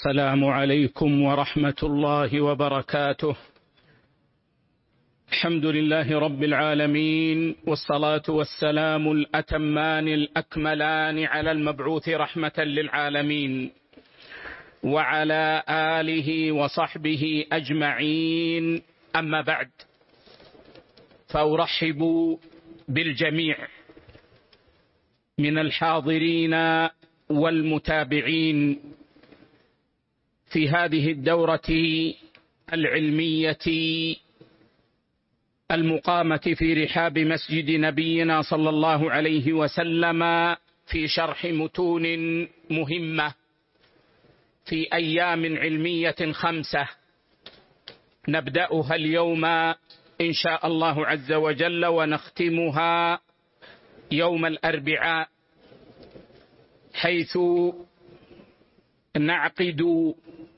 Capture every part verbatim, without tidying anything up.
السلام عليكم ورحمة الله وبركاته. الحمد لله رب العالمين، والصلاة والسلام الأتمان الأكملان على المبعوث رحمة للعالمين وعلى آله وصحبه أجمعين. أما بعد، فأرحب بالجميع من الحاضرين والمتابعين في هذه الدورة العلمية المقامة في رحاب مسجد نبينا صلى الله عليه وسلم في شرح متون مهمة في أيام علمية خمسة نبدأها اليوم إن شاء الله عز وجل، ونختمها يوم الأربعاء، حيث نعقد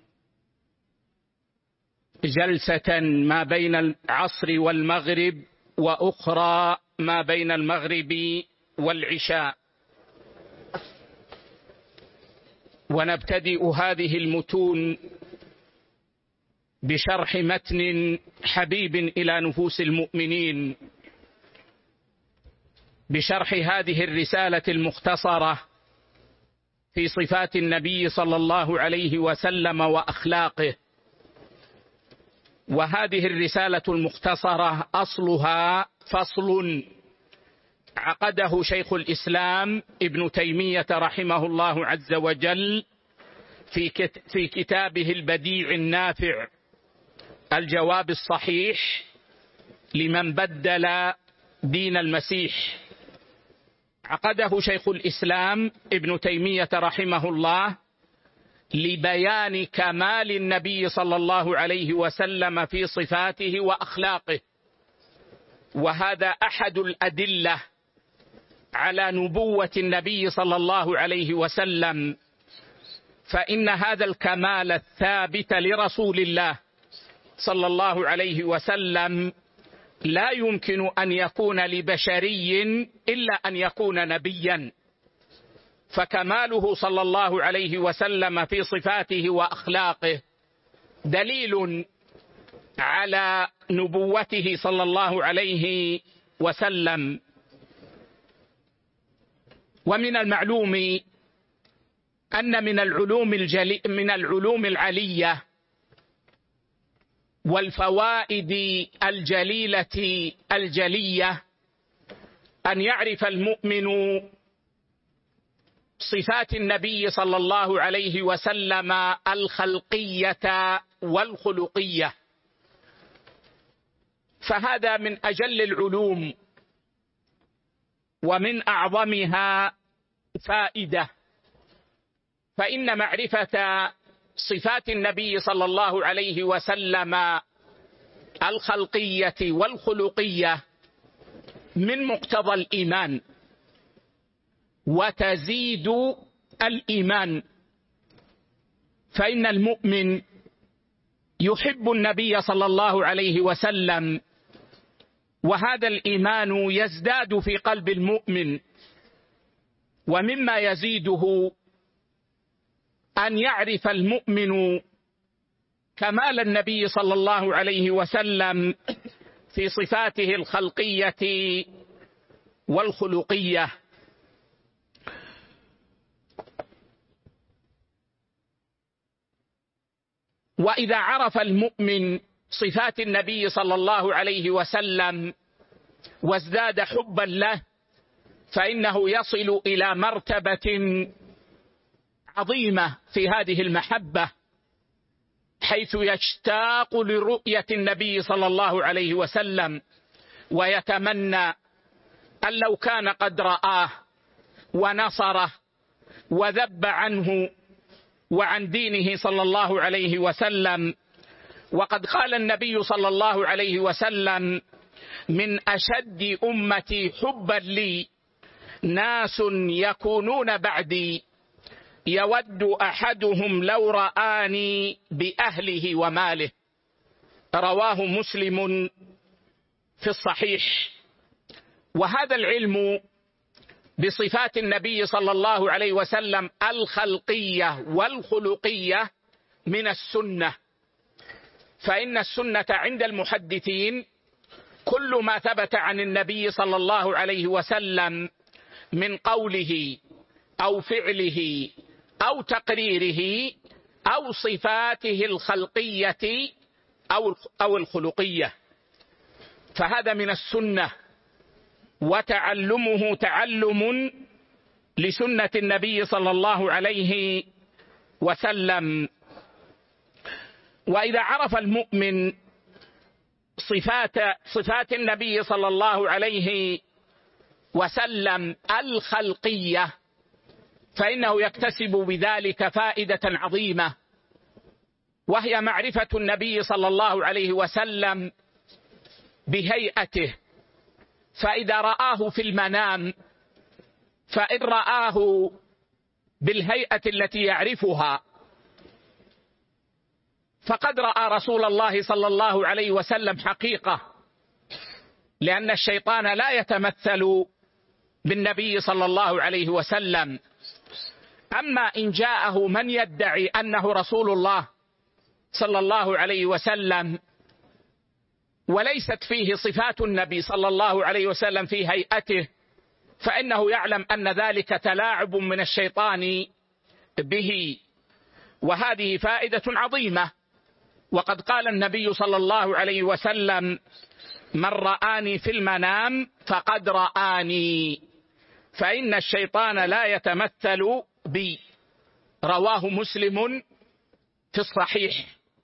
جلسة ما بين العصر والمغرب، وأخرى ما بين المغرب والعشاء، ونبتدئ هذه المتون بشرح متن حبيب إلى نفوس المؤمنين، بشرح هذه الرسالة المختصرة في صفات النبي صلى الله عليه وسلم وأخلاقه. وهذه الرسالة المختصرة أصلها فصل عقده شيخ الإسلام ابن تيمية رحمه الله عز وجل في كتابه البديع النافع الجواب الصحيح لمن بدل دين المسيح. عقده شيخ الإسلام ابن تيمية رحمه الله لبيان كمال النبي صلى الله عليه وسلم في صفاته وأخلاقه، وهذا أحد الأدلة على نبوة النبي صلى الله عليه وسلم، فإن هذا الكمال الثابت لرسول الله صلى الله عليه وسلم لا يمكن أن يكون لبشري إلا أن يكون نبيا، فكماله صلى الله عليه وسلم في صفاته وأخلاقه دليل على نبوته صلى الله عليه وسلم. ومن المعلوم أن من العلوم الجلي من العلوم العلية والفوائد الجليلة الجلية أن يعرف المؤمن صفات النبي صلى الله عليه وسلم الخلقية والخلقية، فهذا من أجل العلوم ومن أعظمها فائدة، فإن معرفة صفات النبي صلى الله عليه وسلم الخلقية والخلقية من مقتضى الإيمان، وتزيد الإيمان، فإن المؤمن يحب النبي صلى الله عليه وسلم، وهذا الإيمان يزداد في قلب المؤمن. ومما يزيده أن يعرف المؤمن كمال النبي صلى الله عليه وسلم في صفاته الخلقية والخلقية. وإذا عرف المؤمن صفات النبي صلى الله عليه وسلم وازداد حبا له، فإنه يصل إلى مرتبة عظيمة في هذه المحبة، حيث يشتاق لرؤية النبي صلى الله عليه وسلم، ويتمنى أن لو كان قد رآه ونصره وذب عنه وعن دينه صلى الله عليه وسلم. وقد قال النبي صلى الله عليه وسلم: من أشد أمتي حبا لي ناس يكونون بعدي يود أحدهم لو رآني بأهله وماله. رواه مسلم في الصحيح. وهذا العلم بصفات النبي صلى الله عليه وسلم الخلقية والخلقية من السنة، فإن السنة عند المحدثين كل ما ثبت عن النبي صلى الله عليه وسلم من قوله أو فعله أو تقريره أو صفاته الخلقية أو الخلقية، فهذا من السنة، وتعلمه تعلم لسنة النبي صلى الله عليه وسلم. وإذا عرف المؤمن صفات صفات النبي صلى الله عليه وسلم الخلقية فإنه يكتسب بذلك فائدة عظيمة، وهي معرفة النبي صلى الله عليه وسلم بهيئته، فإذا رآه في المنام فإن رآه بالهيئة التي يعرفها فقد رأى رسول الله صلى الله عليه وسلم حقيقة، لأن الشيطان لا يتمثل بالنبي صلى الله عليه وسلم. أما إن جاءه من يدعي أنه رسول الله صلى الله عليه وسلم وليست فيه صفات النبي صلى الله عليه وسلم في هيئته، فإنه يعلم أن ذلك تلاعب من الشيطان به، وهذه فائدة عظيمة. وقد قال النبي صلى الله عليه وسلم: من رآني في المنام فقد رآني، فإن الشيطان لا يتمثل بي. رواه مسلم في الصحيح.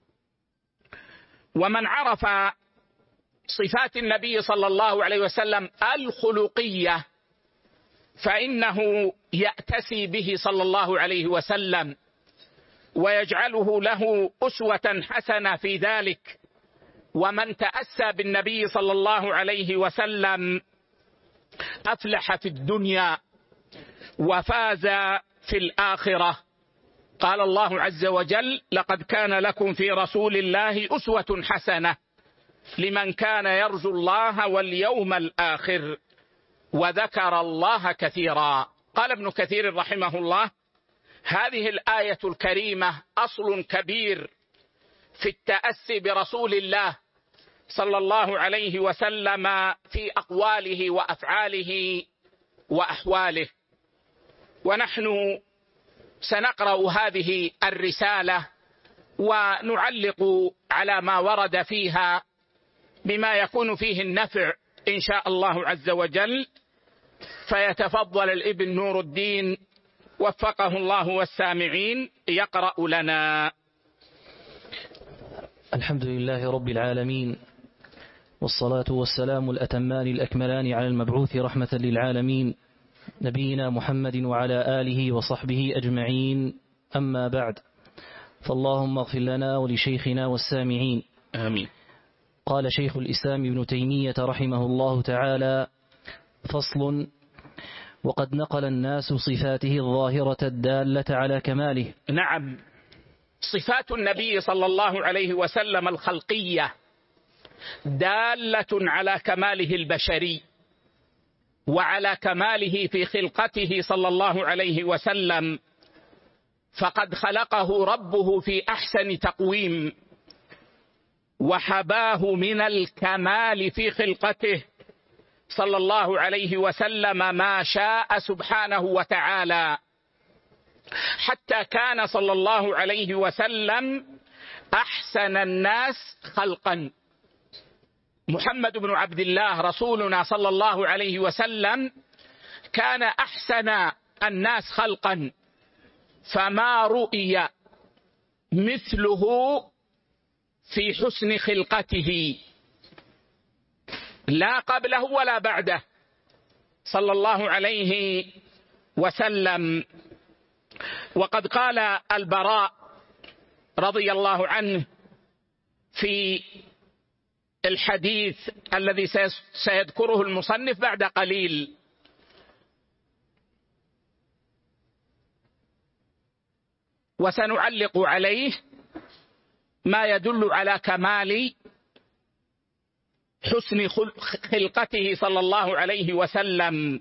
ومن عرف صفات النبي صلى الله عليه وسلم الخلقية فإنه يأتسي به صلى الله عليه وسلم ويجعله له أسوة حسنة في ذلك. ومن تأسى بالنبي صلى الله عليه وسلم أفلح في الدنيا وفاز في الآخرة. قال الله عز وجل: لقد كان لكم في رسول الله أسوة حسنة لمن كان يرجو الله واليوم الآخر وذكر الله كثيرا. قال ابن كثير رحمه الله: هذه الآية الكريمة أصل كبير في التأسي برسول الله صلى الله عليه وسلم في أقواله وأفعاله وأحواله. ونحن سنقرأ هذه الرسالة ونعلق على ما ورد فيها بما يكون فيه النفع إن شاء الله عز وجل. فيتفضل الابن نور الدين وفقه الله والسامعين يقرأ لنا. الحمد لله رب العالمين، والصلاة والسلام الأتمان الأكملان على المبعوث رحمة للعالمين نبينا محمد وعلى آله وصحبه أجمعين. أما بعد، فاللهم اغفر لنا ولشيخنا والسامعين. آمين. قال شيخ الإسلام ابن تيمية رحمه الله تعالى: فصل: وقد نقل الناس صفاته الظاهرة الدالة على كماله. نعم، صفات النبي صلى الله عليه وسلم الخلقية دالة على كماله البشري وعلى كماله في خلقته صلى الله عليه وسلم، فقد خلقه ربه في أحسن تقويم وحباه من الكمال في خلقته صلى الله عليه وسلم ما شاء سبحانه وتعالى، حتى كان صلى الله عليه وسلم أحسن الناس خلقا. محمد بن عبد الله رسولنا صلى الله عليه وسلم كان أحسن الناس خلقا، فما رؤي مثله في حسن خلقته لا قبله ولا بعده صلى الله عليه وسلم. وقد قال البراء رضي الله عنه في الحديث الذي سيذكره المصنف بعد قليل: وسنعلق عليه ما يدل على كمال حسن خلقته صلى الله عليه وسلم.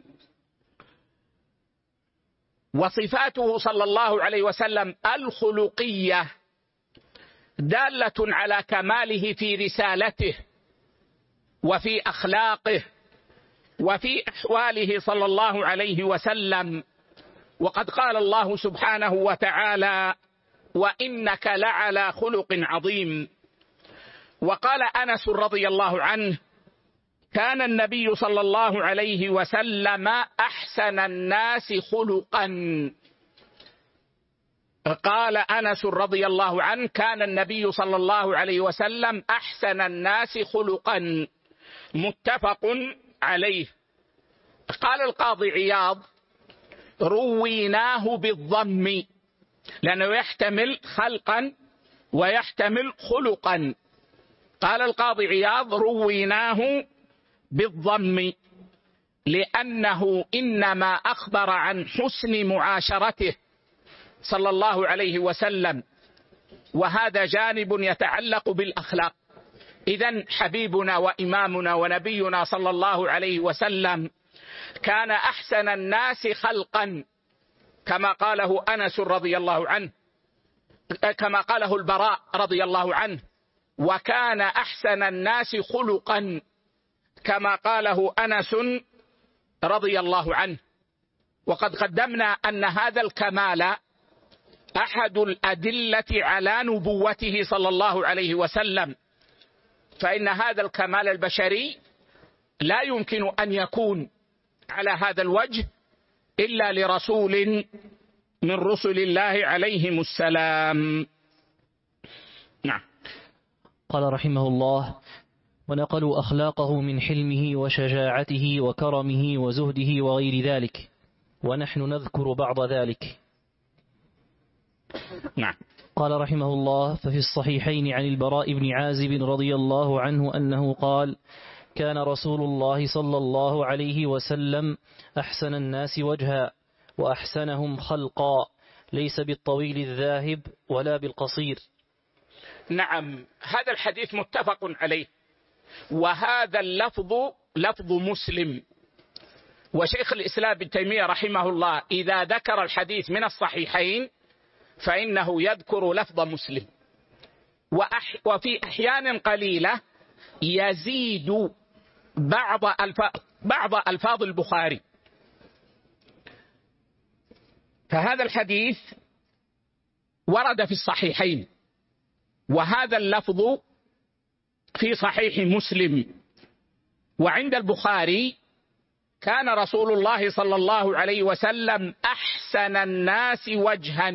وصفاته صلى الله عليه وسلم الخلقية دالة على كماله في رسالته وفي أخلاقه وفي أحواله صلى الله عليه وسلم. وقد قال الله سبحانه وتعالى: وإنك لعلى خلق عظيم. وقال أنس رضي الله عنه: كان النبي صلى الله عليه وسلم أحسن الناس خلقا. قال أنس رضي الله عنه: كان النبي صلى الله عليه وسلم أحسن الناس خلقا، متفق عليه. قال القاضي عياض: رويناه بالضم، لأنه يحتمل خلقا ويحتمل خلقا. قال القاضي عياض: رويناه بالضم لأنه إنما أخبر عن حسن معاشرته صلى الله عليه وسلم، وهذا جانب يتعلق بالأخلاق. إذن حبيبنا وإمامنا ونبينا صلى الله عليه وسلم كان أحسن الناس خلقا، كما قاله أنس رضي الله عنه، كما قاله البراء رضي الله عنه، وكان أحسن الناس خلقا كما قاله أنس رضي الله عنه. وقد قدمنا أن هذا الكمال أحد الأدلة على نبوته صلى الله عليه وسلم، فإن هذا الكمال البشري لا يمكن أن يكون على هذا الوجه إلا لرسول من رسل الله عليهم السلام. نعم. قال رحمه الله: ونقلوا أخلاقه من حلمه وشجاعته وكرمه وزهده وغير ذلك، ونحن نذكر بعض ذلك. نعم. قال رحمه الله: ففي الصحيحين عن البراء بن عازب رضي الله عنه أنه قال: كان رسول الله صلى الله عليه وسلم أحسن الناس وجها وأحسنهم خلقا، ليس بالطويل الذاهب ولا بالقصير. نعم، هذا الحديث متفق عليه، وهذا اللفظ لفظ مسلم. وشيخ الإسلام ابن تيمية رحمه الله إذا ذكر الحديث من الصحيحين فإنه يذكر لفظ مسلم، وأح وفي أحيان قليلة يزيد بعض الفاظ بعض ألفاظ البخاري. فهذا الحديث ورد في الصحيحين، وهذا اللفظ في صحيح مسلم. وعند البخاري: كان رسول الله صلى الله عليه وسلم أحسن الناس وجها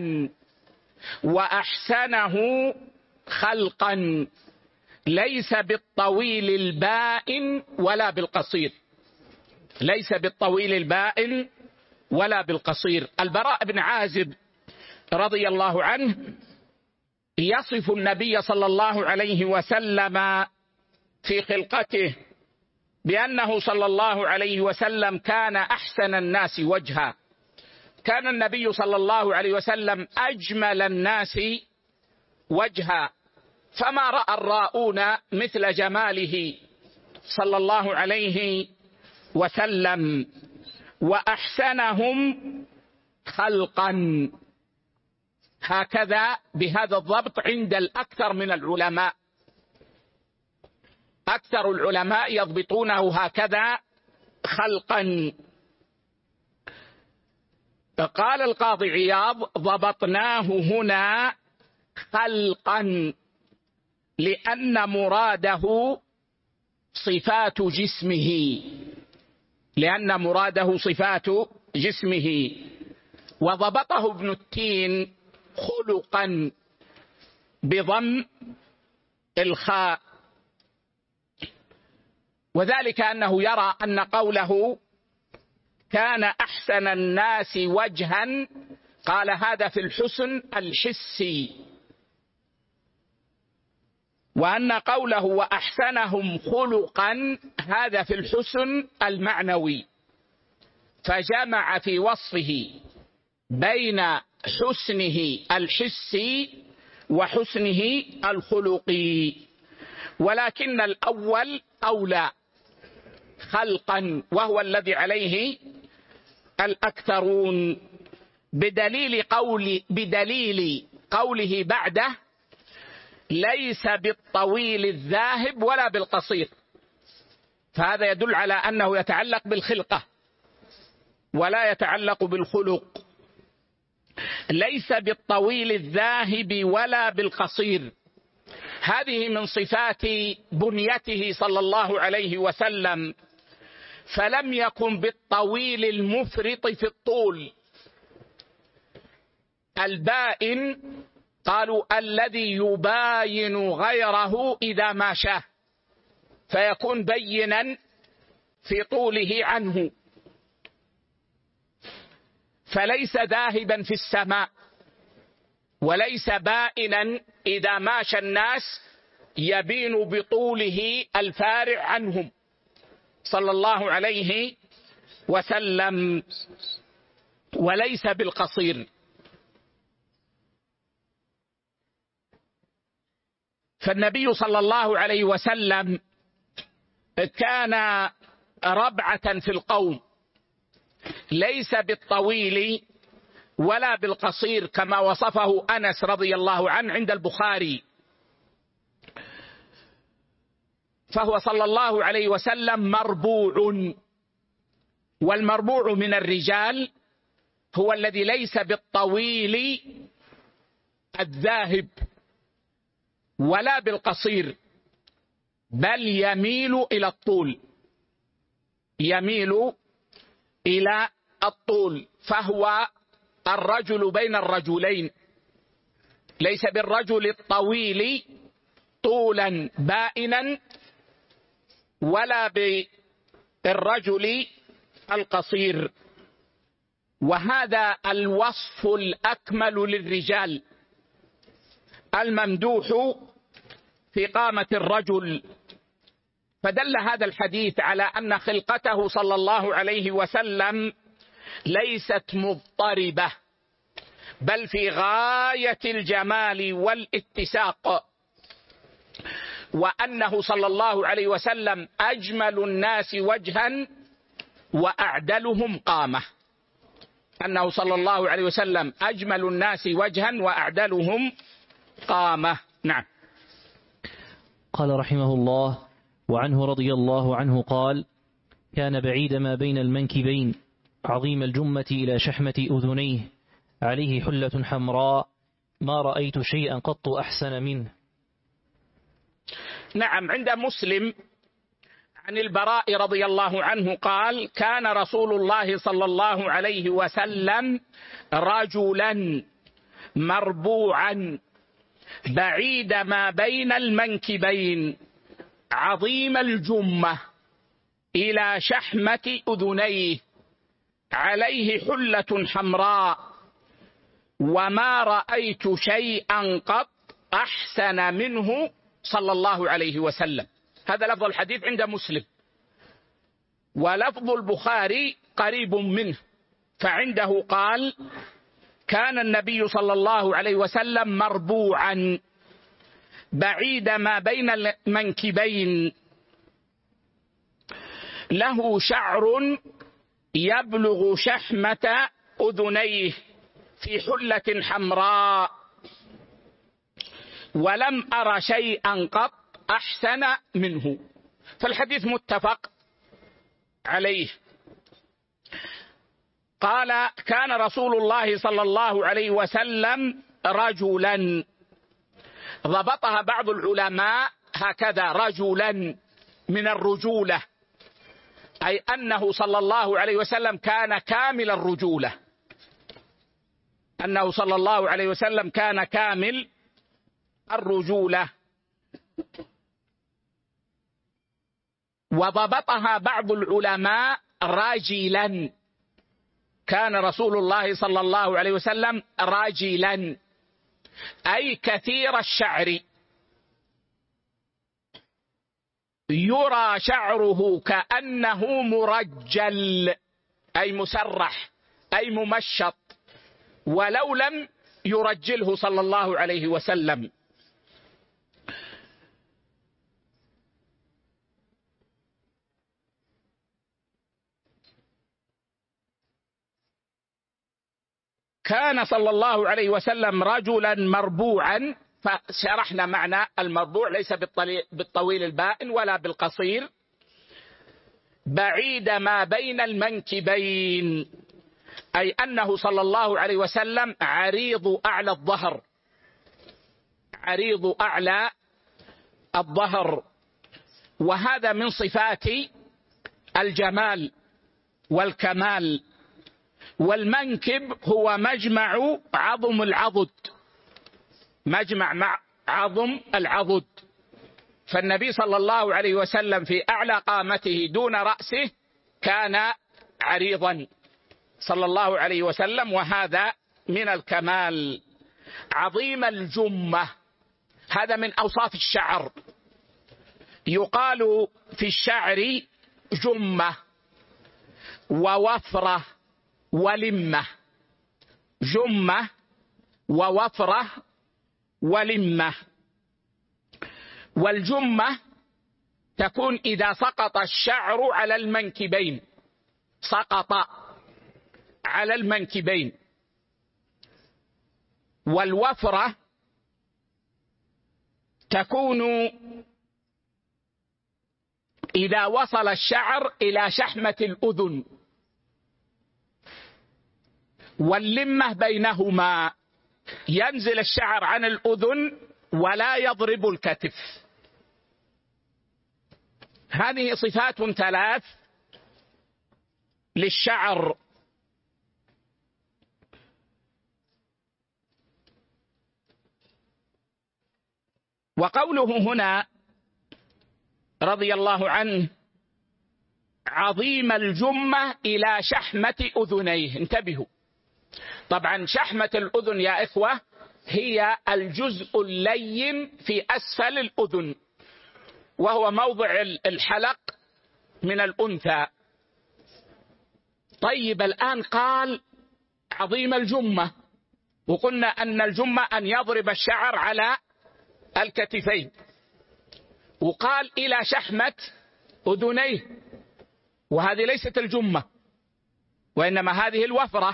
وأحسنه خلقا، ليس بالطويل البائن ولا بالقصير. ليس بالطويل البائن ولا بالقصير. البراء بن عازب رضي الله عنه يصف النبي صلى الله عليه وسلم في خلقته بأنه صلى الله عليه وسلم كان أحسن الناس وجها. كان النبي صلى الله عليه وسلم أجمل الناس وجها، فما رأى الراؤون مثل جماله صلى الله عليه وسلم. وأحسنهم خلقا، هكذا بهذا الضبط عند الأكثر من العلماء. أكثر العلماء يضبطونه هكذا خلقا. قال القاضي عياض: ضبطناه هنا خلقا لأن مراده صفات جسمه، لأن مراده صفات جسمه. وضبطه ابن التين خلقا بضم الخاء، وذلك أنه يرى أن قوله كان أحسن الناس وجها قال هذا في الحسن الحسي، وأن قوله وأحسنهم خلقا هذا في الحسن المعنوي، فجمع في وصفه بين حسنه الحسي وحسنه الخلقي. ولكن الأول أولى خلقا، وهو الذي عليه الأكثرون، بدليل قول بدليل قوله بعده ليس بالطويل الذاهب ولا بالقصير، فهذا يدل على أنه يتعلق بالخلقة ولا يتعلق بالخلق. ليس بالطويل الذاهب ولا بالقصير، هذه من صفات بنيته صلى الله عليه وسلم، فلم يكن بالطويل المفرط في الطول. البائن قالوا الذي يباين غيره إذا ما شاء، فيكون بينا في طوله عنه، فليس ذاهبا في السماء وليس بائنا إذا ماشى الناس يبين بطوله الفارع عنهم صلى الله عليه وسلم، وليس بالقصير. فالنبي صلى الله عليه وسلم كان ربعة في القوم، ليس بالطويل ولا بالقصير كما وصفه أنس رضي الله عنه عند البخاري. فهو صلى الله عليه وسلم مربوع، والمربوع من الرجال هو الذي ليس بالطويل الذاهب ولا بالقصير، بل يميل إلى الطول، يميل إلى الطول، فهو الرجل بين الرجلين، ليس بالرجل الطويل طولا بائنا ولا بالرجل القصير. وهذا الوصف الأكمل للرجال الممدوح في قامة الرجل. فدل هذا الحديث على أن خلقته صلى الله عليه وسلم ليست مضطربة، بل في غاية الجمال والاتساق، وأنه صلى الله عليه وسلم أجمل الناس وجها وأعدلهم قامة، أنه صلى الله عليه وسلم أجمل الناس وجها وأعدلهم قامة. نعم. قال رحمه الله: وعنه رضي الله عنه قال: كان بعيد ما بين المنكبين، عظيم الجمة إلى شحمة أذنيه، عليه حلة حمراء، ما رأيت شيئا قط أحسن منه. نعم. عند مسلم عن البراء رضي الله عنه قال: كان رسول الله صلى الله عليه وسلم رجلا مربوعا بعيد ما بين المنكبين، عظيم الجمة إلى شحمة أذنيه، عليه حلة حمراء، وما رأيت شيئا قط أحسن منه صلى الله عليه وسلم. هذا لفظ الحديث عند مسلم، ولفظ البخاري قريب منه، فعنده قال: كان النبي صلى الله عليه وسلم مربوعا بعيد ما بين المنكبين، له شعر يبلغ شحمة أذنيه، في حلة حمراء، ولم أر شيئا قط أحسن منه. فالحديث متفق عليه. قال: كان رسول الله صلى الله عليه وسلم رجلا، ضبطها بعض العلماء هكذا: رجلا من الرجولة، أي أنه صلى الله عليه وسلم كان كامل الرجولة، أنه صلى الله عليه وسلم كان كامل الرجولة. وضبطها بعض العلماء راجلا، كان رسول الله صلى الله عليه وسلم راجلا، أي كثير الشعر، يرى شعره كأنه مرجل، أي مسرح، أي ممشط، ولو لم يرجله صلى الله عليه وسلم. كان صلى الله عليه وسلم رجلا مربوعا فشرحنا معنى المربوع، ليس بالطويل البائن ولا بالقصير، بعيد ما بين المنكبين، أي أنه صلى الله عليه وسلم عريض أعلى الظهر، عريض أعلى الظهر، وهذا من صفات الجمال والكمال. والمنكب هو مجمع عظم العضد، مجمع مع عظم العضد، فالنبي صلى الله عليه وسلم في أعلى قامته دون رأسه كان عريضا صلى الله عليه وسلم، وهذا من الكمال. عظيم الجمة، هذا من أوصاف الشعر، يقال في الشعر جمة ووفرة ولمة، جمة ووفرة ولمة. والجمة تكون إذا سقط الشعر على المنكبين، سقط على المنكبين. والوفرة تكون إذا وصل الشعر إلى شحمة الأذن. واللمة بينهما، ينزل الشعر عن الأذن ولا يضرب الكتف. هذه صفات ثلاث للشعر. وقوله هنا رضي الله عنه عظيم الجمة إلى شحمة أذنيه، انتبهوا، طبعا شحمة الأذن يا إخوة هي الجزء اللين في أسفل الأذن، وهو موضع الحلق من الأنثى. طيب الآن قال عظيم الجمة، وقلنا أن الجمة أن يضرب الشعر على الكتفين، وقال إلى شحمة أذنيه، وهذه ليست الجمة وإنما هذه الوفرة.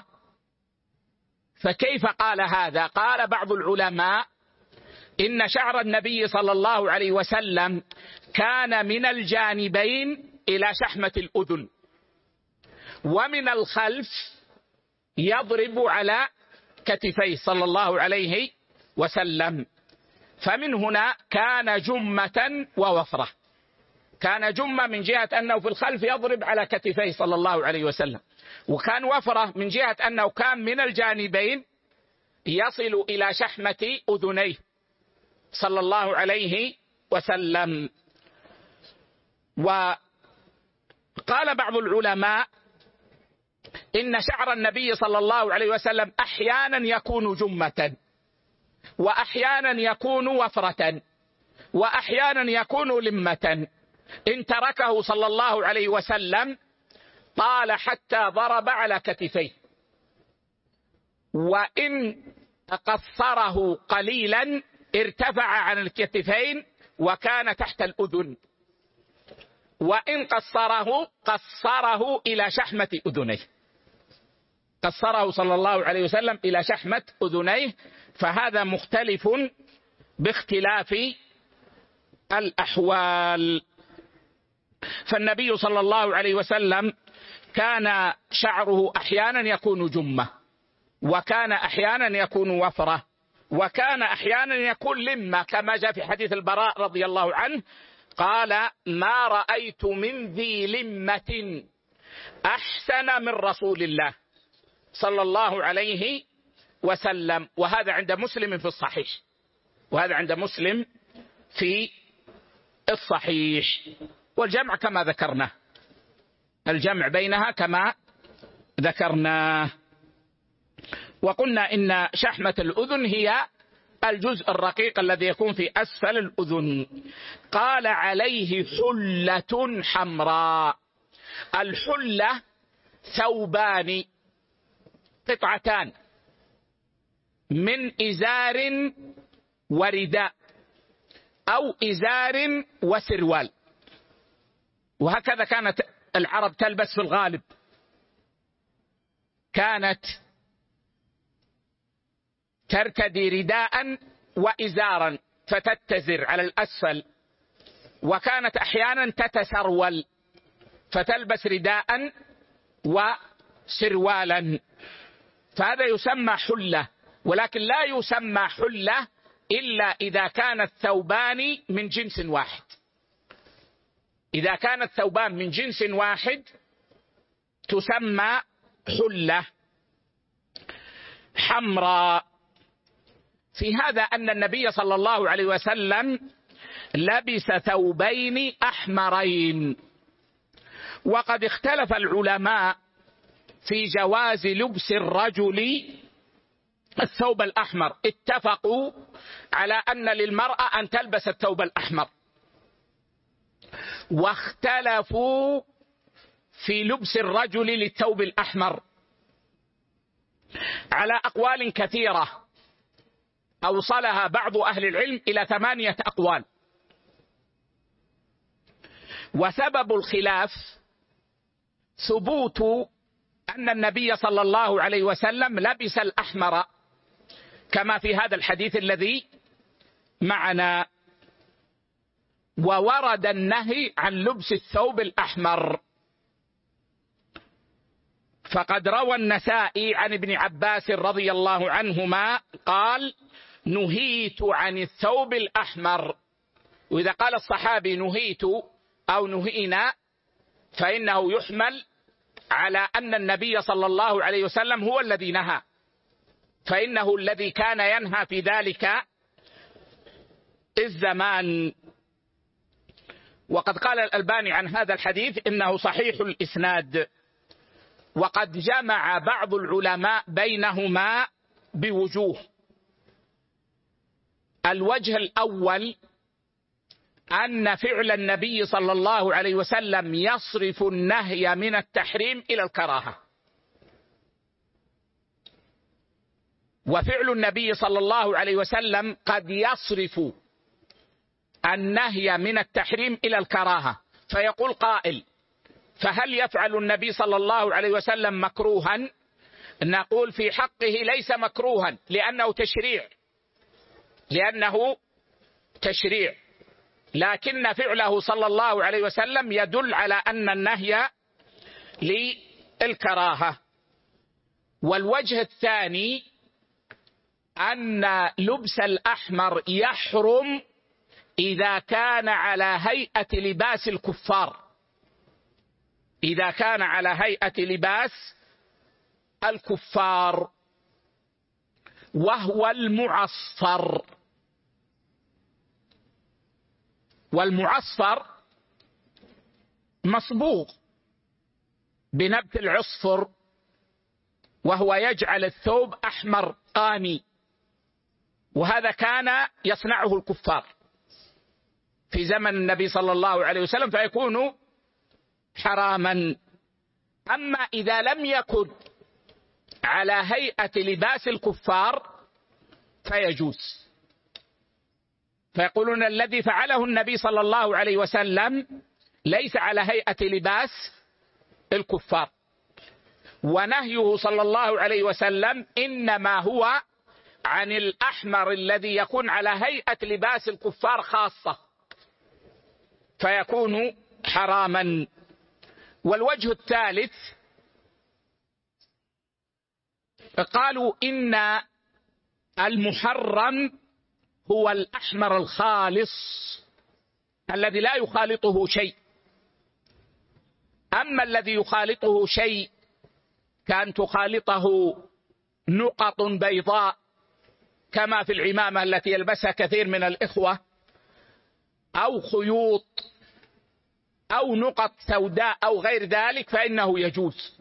فكيف قال هذا؟ قال بعض العلماء إن شعر النبي صلى الله عليه وسلم كان من الجانبين إلى شحمة الأذن، ومن الخلف يضرب على كتفيه صلى الله عليه وسلم، فمن هنا كان جمة ووفرة. كان جمة من جهة أنه في الخلف يضرب على كتفيه صلى الله عليه وسلم، وكان وفرة من جهة أنه كان من الجانبين يصل إلى شحمة أذنيه صلى الله عليه وسلم. وقال بعض العلماء إن شعر النبي صلى الله عليه وسلم أحيانا يكون جمة، وأحيانا يكون وفرة، وأحيانا يكون لمة. إن تركه صلى الله عليه وسلم طال حتى ضرب على كتفيه، وإن قصره قليلا ارتفع عن الكتفين وكان تحت الأذن، وإن قصره قصره إلى شحمة أذنيه، قصره صلى الله عليه وسلم إلى شحمة أذنيه. فهذا مختلف باختلاف الأحوال. فالنبي صلى الله عليه وسلم كان شعره أحيانا يكون جمة، وكان أحيانا يكون وفرة، وكان أحيانا يكون لمة، كما جاء في حديث البراء رضي الله عنه قال ما رأيت من ذي لمة أحسن من رسول الله صلى الله عليه وسلم. وهذا عند مسلم في الصحيح، وهذا عند مسلم في الصحيح. والجمع كما ذكرنا، الجمع بينها كما ذكرنا. وقلنا إن شحمة الأذن هي الجزء الرقيق الذي يكون في أسفل الأذن. قال عليه حلة حمراء. الحلة ثوبان، قطعتان من إزار ورداء أو إزار وسروال، وهكذا كانت العرب تلبس في الغالب. كانت ترتدي رداء وإزارا فتتزر على الأسفل، وكانت أحيانا تتسرول فتلبس رداء وسروالا، فهذا يسمى حلة. ولكن لا يسمى حلة إلا إذا كان الثوبان من جنس واحد. إذا كان الثوبان من جنس واحد تسمى حلة حمراء. في هذا أن النبي صلى الله عليه وسلم لبس ثوبين أحمرين، وقد اختلف العلماء في جواز لبس الرجل الثوب الأحمر. اتفقوا على أن للمرأة أن تلبس الثوب الأحمر، واختلفوا في لبس الرجل للثوب الأحمر على أقوال كثيرة أوصلها بعض أهل العلم إلى ثمانية أقوال. وسبب الخلاف ثبوت أن النبي صلى الله عليه وسلم لبس الأحمر كما في هذا الحديث الذي معنا، وورد النهي عن لبس الثوب الأحمر. فقد روى النسائي عن ابن عباس رضي الله عنهما قال: نهيت عن الثوب الأحمر. وإذا قال الصحابي نهيت أو نهينا فإنه يحمل على أن النبي صلى الله عليه وسلم هو الذي نهى، فإنه الذي كان ينهى في ذلك الزمان. وقد قال الألباني عن هذا الحديث إنه صحيح الإسناد، وقد جمع بعض العلماء بينهما بوجوه. الوجه الأول أن فعل النبي صلى الله عليه وسلم يصرف النهي من التحريم إلى الكراهة، وفعل النبي صلى الله عليه وسلم قد يصرف النهي من التحريم إلى الكراهة. فيقول قائل: فهل يفعل النبي صلى الله عليه وسلم مكروها؟ نقول في حقه ليس مكروها، لأنه تشريع لأنه تشريع لكن فعله صلى الله عليه وسلم يدل على أن النهي للكراهة. والوجه الثاني أن لبس الأحمر يحرم إذا كان على هيئة لباس الكفار، إذا كان على هيئة لباس الكفار، وهو المعصفر. والمعصفر مصبوغ بنبت العصفر، وهو يجعل الثوب أحمر قاني، وهذا كان يصنعه الكفار في زمن النبي صلى الله عليه وسلم، فيكون حراما. أما إذا لم يكن على هيئة لباس الكفار فيجوز. فيقولون الذي فعله النبي صلى الله عليه وسلم ليس على هيئة لباس الكفار، ونهيه صلى الله عليه وسلم إنما هو عن الأحمر الذي يكون على هيئة لباس الكفار خاصة، فيكون حراما. والوجه الثالث قالوا إن المحرم هو الأحمر الخالص الذي لا يخالطه شيء. أما الذي يخالطه شيء كان تخالطه نقط بيضاء كما في العمامة التي يلبسها كثير من الإخوة، أو خيوط أو نقط سوداء أو غير ذلك، فإنه يجوز.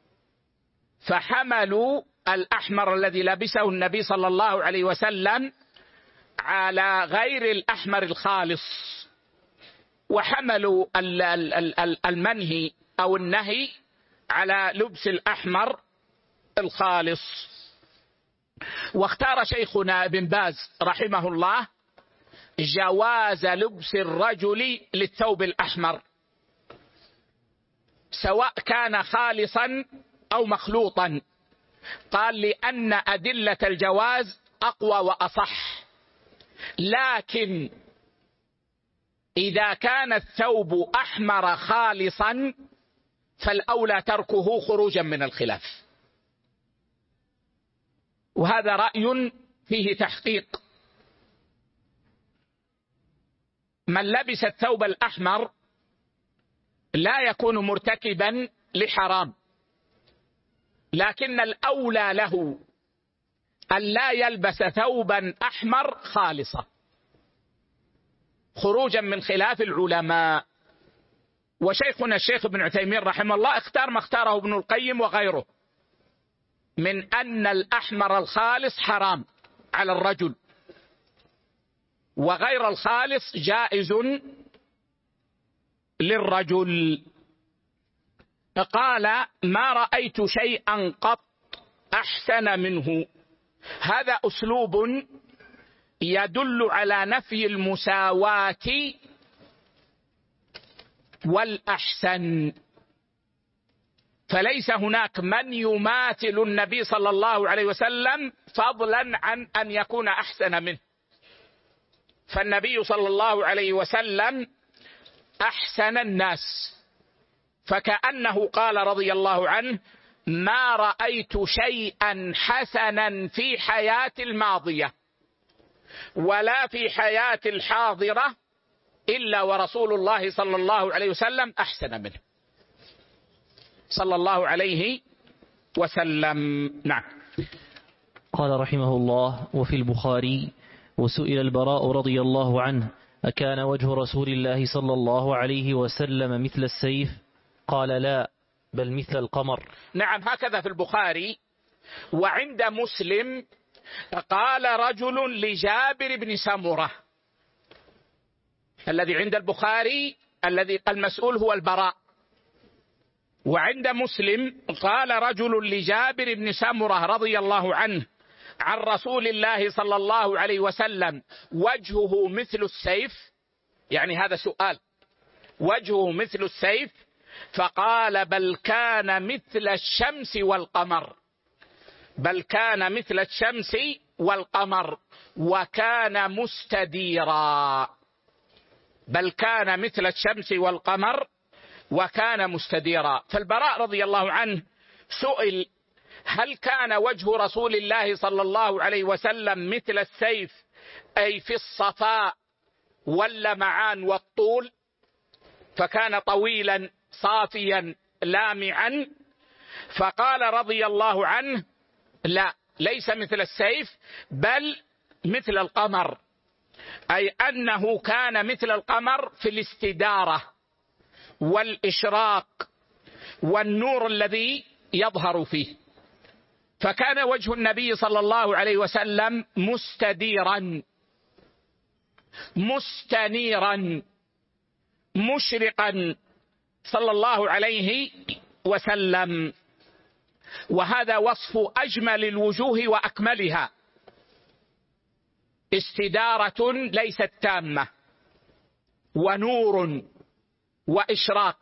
فحملوا الأحمر الذي لبسه النبي صلى الله عليه وسلم على غير الأحمر الخالص، وحملوا المنهي أو النهي على لبس الأحمر الخالص. واختار شيخنا ابن باز رحمه الله جواز لبس الرجل للثوب الأحمر سواء كان خالصا أو مخلوطا. قال: لأن أدلة الجواز أقوى وأصح لكن إذا كان الثوب أحمر خالصا فالأولى تركه خروجا من الخلاف، وهذا رأي فيه تحقيق. من لبس الثوب الأحمر لا يكون مرتكبا لحرام، لكن الأولى له أن لا يلبس ثوبا أحمر خالصا خروجا من خلاف العلماء. وشيخنا الشيخ ابن عثيمين رحمه الله اختار ما اختاره ابن القيم وغيره من أن الأحمر الخالص حرام على الرجل، وغير الخالص جائز للرجل. قال: ما رأيت شيئا قط أحسن منه. هذا أسلوب يدل على نفي المساواة والأحسن، فليس هناك من يماثل النبي صلى الله عليه وسلم فضلا عن أن يكون أحسن منه، فالنبي صلى الله عليه وسلم أحسن الناس، فكأنه قال رضي الله عنه: ما رأيت شيئا حسنا في حياتي الماضية ولا في حياتي الحاضرة إلا ورسول الله صلى الله عليه وسلم أحسن منه صلى الله عليه وسلم. نعم. قال رحمه الله: وفي البخاري: وسئل البراء رضي الله عنه: أكان وجه رسول الله صلى الله عليه وسلم مثل السيف؟ قال: لا، بل مثل القمر. نعم، هكذا في البخاري. وعند مسلم: قال رجل لجابر بن سمرة. الذي عند البخاري الذي المسؤول هو البراء، وعند مسلم: قال رجل لجابر بن سمرة رضي الله عنه عن رسول الله صلى الله عليه وسلم: وجهه مثل السيف؟ يعني هذا سؤال، وجهه مثل السيف؟ فقال: بل كان مثل الشمس والقمر، بل كان مثل الشمس والقمر وكان مستديرا، بل كان مثل الشمس والقمر وكان مستديرا. فالبراء رضي الله عنه سئل: هل كان وجه رسول الله صلى الله عليه وسلم مثل السيف، أي في الصفاء واللمعان والطول، فكان طويلا صافيا لامعا؟ فقال رضي الله عنه: لا، ليس مثل السيف، بل مثل القمر، أي أنه كان مثل القمر في الاستدارة والإشراق والنور الذي يظهر فيه. فكان وجه النبي صلى الله عليه وسلم مستديرا مستنيرا مشرقا صلى الله عليه وسلم، وهذا وصف أجمل الوجوه وأكملها، استدارة ليست تامة، ونور وإشراق.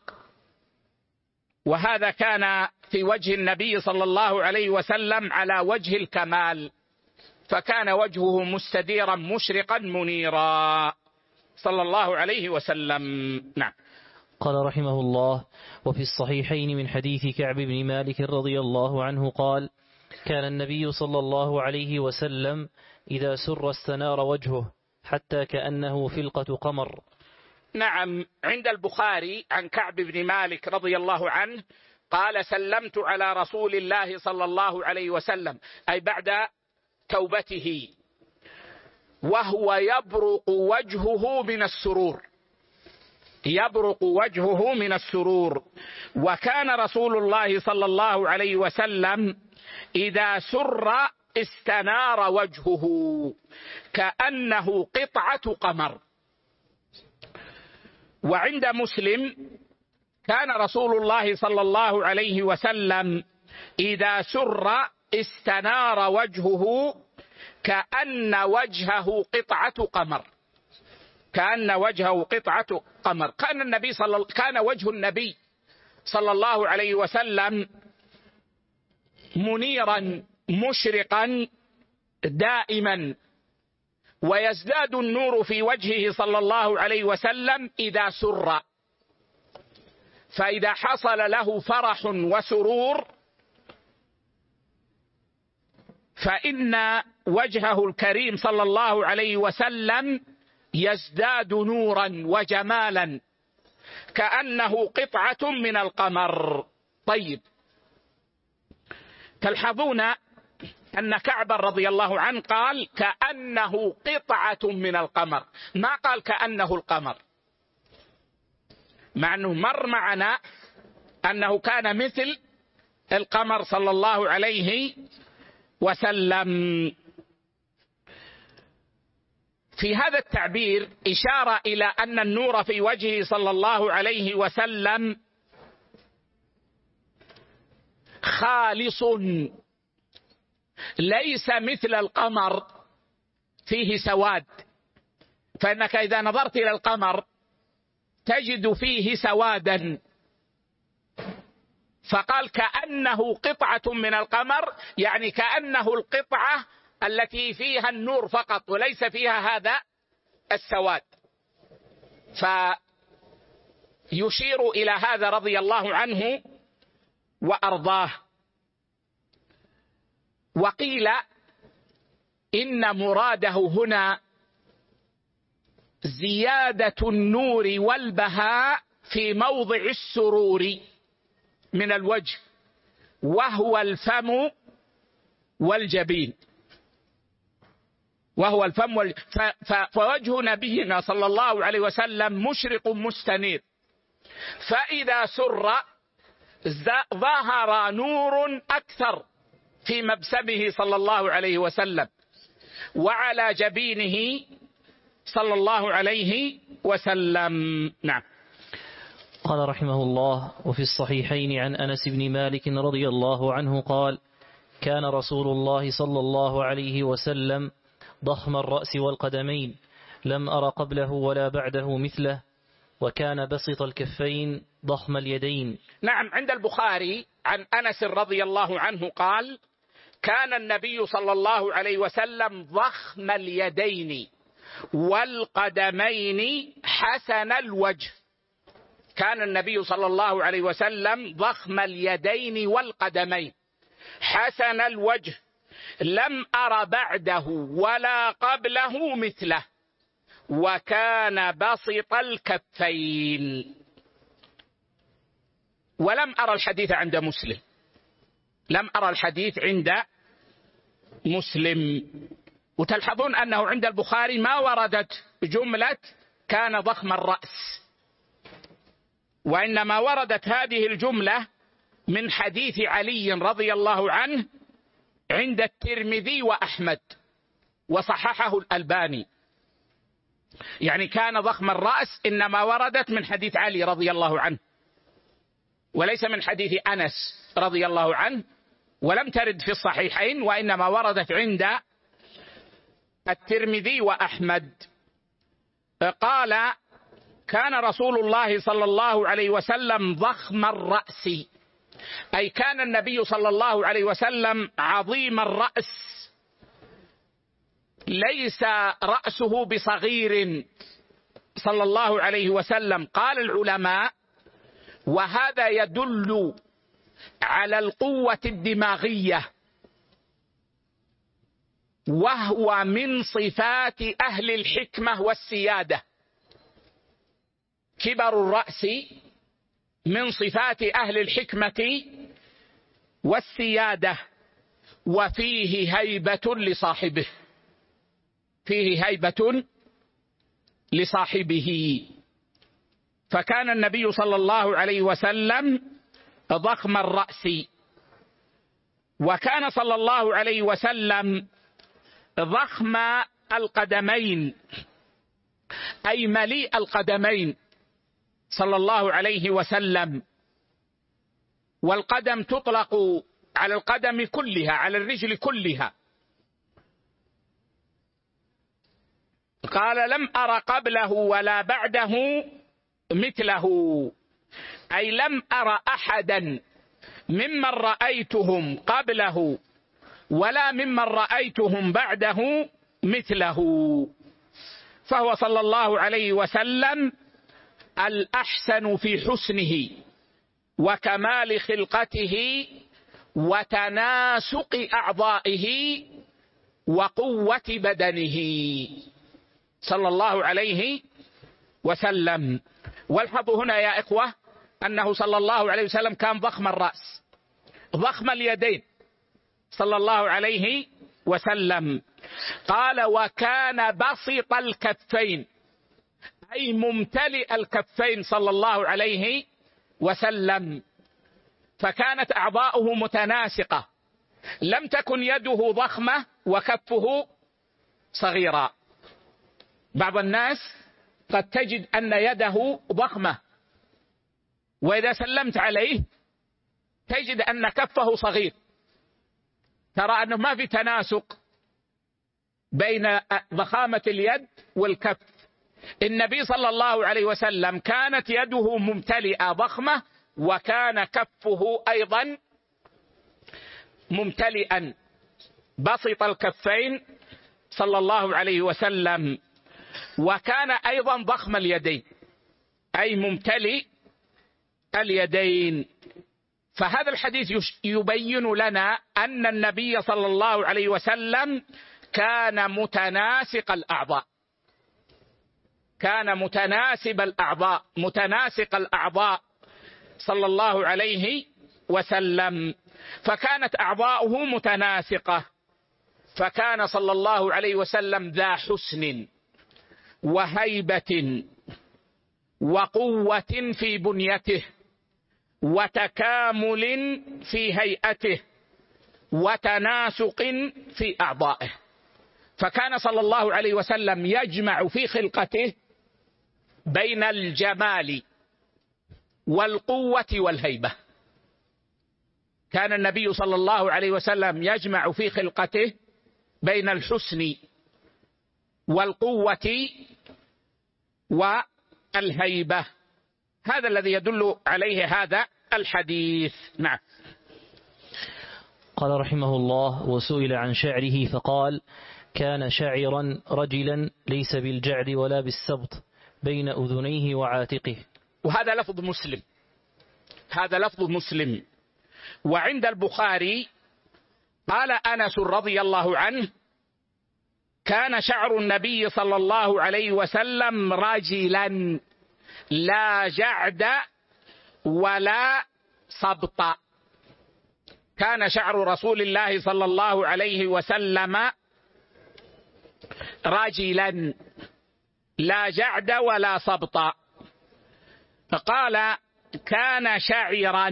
وهذا كان في وجه النبي صلى الله عليه وسلم على وجه الكمال، فكان وجهه مستديرا مشرقا منيرا صلى الله عليه وسلم. نعم. قال رحمه الله: وفي الصحيحين من حديث كعب بن مالك رضي الله عنه قال: كان النبي صلى الله عليه وسلم إذا سر استنار وجهه حتى كأنه فلقة قمر. نعم، عند البخاري عن كعب بن مالك رضي الله عنه قال: سلمت على رسول الله صلى الله عليه وسلم، أي بعد توبته، وهو يبرق وجهه من السرور، يبرق وجهه من السرور. وكان رسول الله صلى الله عليه وسلم إذا سر استنار وجهه كأنه قطعة قمر. وعند مسلم: كان رسول الله صلى الله عليه وسلم إذا سر استنار وجهه كأن وجهه قطعة قمر، كأن وجهه قطعة قمر. كان النبي صلى كان وجه النبي صلى الله عليه وسلم منيرا مشرقا دائما، ويزداد النور في وجهه صلى الله عليه وسلم إذا سر، فإذا حصل له فرح وسرور فإن وجهه الكريم صلى الله عليه وسلم يزداد نورا وجمالا كأنه قطعة من القمر. طيب، تلحظون أن كعب رضي الله عنه قال كأنه قطعة من القمر، ما قال كأنه القمر، مع أنه مر معنا أنه كان مثل القمر صلى الله عليه وسلم. في هذا التعبير إشارة إلى أن النور في وجهه صلى الله عليه وسلم خالص، ليس مثل القمر فيه سواد، فإنك إذا نظرت إلى القمر تجد فيه سوادا، فقال كأنه قطعة من القمر، يعني كأنه القطعة التي فيها النور فقط وليس فيها هذا السواد. فيشير إلى هذا رضي الله عنه وأرضاه. وقيل إن مراده هنا زيادة النور والبهاء في موضع السرور من الوجه، وهو الفم والجبين، وهو الفم وال... ف... ف... فوجه نبينا صلى الله عليه وسلم مشرق مستنير، فإذا سر ظهر نور أكثر في مبسمه صلى الله عليه وسلم وعلى جبينه صلى الله عليه وسلم. نعم. قال رحمه الله: وفي الصحيحين عن أنس بن مالك رضي الله عنه قال: كان رسول الله صلى الله عليه وسلم ضخم الرأس والقدمين، لم أر قبله ولا بعده مثله، وكان بسط الكفين ضخم اليدين. نعم، عند البخاري عن أنس رضي الله عنه قال: كان النبي صلى الله عليه وسلم ضخم اليدين والقدمين حسن الوجه. كان النبي صلى الله عليه وسلم ضخم اليدين والقدمين حسن الوجه، لم أر بعده ولا قبله مثله، وكان بسط الكفين. ولم أرى الحديث عند مسلم، لم أرى الحديث عند مسلم. وتلحظون أنه عند البخاري ما وردت جملة كان ضخم الرأس، وإنما وردت هذه الجملة من حديث علي رضي الله عنه عند الترمذي وأحمد وصححه الألباني. يعني كان ضخم الرأس إنما وردت من حديث علي رضي الله عنه، وليس من حديث أنس رضي الله عنه، ولم ترد في الصحيحين، وإنما وردت عند الترمذي وأحمد. قال: كان رسول الله صلى الله عليه وسلم ضخم الرأس، أي كان النبي صلى الله عليه وسلم عظيم الرأس، ليس رأسه بصغير صلى الله عليه وسلم. قال العلماء: وهذا يدل على القوة الدماغية، وهو من صفات أهل الحكمة والسيادة. كبر الرأس من صفات أهل الحكمة والسيادة، وفيه هيبة لصاحبه، فيه هيبة لصاحبه. فكان النبي صلى الله عليه وسلم ضخم الرأس، وكان صلى الله عليه وسلم ضخم القدمين، أي مليء القدمين صلى الله عليه وسلم. والقدم تطلق على القدم كلها، على الرجل كلها. قال: لم أر قبله ولا بعده مثله، أي لم أر أحدا ممن رأيتهم قبله ولا ممن رأيتهم بعده مثله. فهو صلى الله عليه وسلم الأحسن في حسنه وكمال خلقته وتناسق أعضائه وقوة بدنه صلى الله عليه وسلم. والحظوا هنا يا إخوة أنه صلى الله عليه وسلم كان ضخم الرأس ضخم اليدين صلى الله عليه وسلم. قال وكان بسط الكفين، أي ممتلئ الكفين صلى الله عليه وسلم، فكانت أعضاؤه متناسقة، لم تكن يده ضخمة وكفه صغيرا. بعض الناس قد تجد أن يده ضخمة وإذا سلمت عليه تجد أن كفه صغير، ترى أنه ما في تناسق بين ضخامة اليد والكف. النبي صلى الله عليه وسلم كانت يده ممتلئة ضخمة وكان كفه أيضا ممتلئا بسط الكفين صلى الله عليه وسلم، وكان أيضا ضخم اليدين أي ممتلئ اليدين. فهذا الحديث يبين لنا أن النبي صلى الله عليه وسلم كان متناسق الأعضاء، كان متناسب الأعضاء متناسق الأعضاء صلى الله عليه وسلم، فكانت أعضاؤه متناسقة، فكان صلى الله عليه وسلم ذا حسن وهيبة وقوة في بنيته وتكامل في هيئته وتناسق في أعضائه. فكان صلى الله عليه وسلم يجمع في خلقته بين الجمال والقوة والهيبة. كان النبي صلى الله عليه وسلم يجمع في خلقته بين الحسن والقوة والهيبة. هذا الذي يدل عليه هذا الحديث. نعم. قال رحمه الله: وسئل عن شعره فقال: كان شعرا رجلا ليس بالجعد ولا بالسبط بين أذنيه وعاتقه. وهذا لفظ مسلم، هذا لفظ مسلم. وعند البخاري قال أنس رضي الله عنه: كان شعر النبي صلى الله عليه وسلم رجلا لا جعد ولا سبط. كان شعر رسول الله صلى الله عليه وسلم رجلا لا جعد ولا سبط. فقال كان شعرا،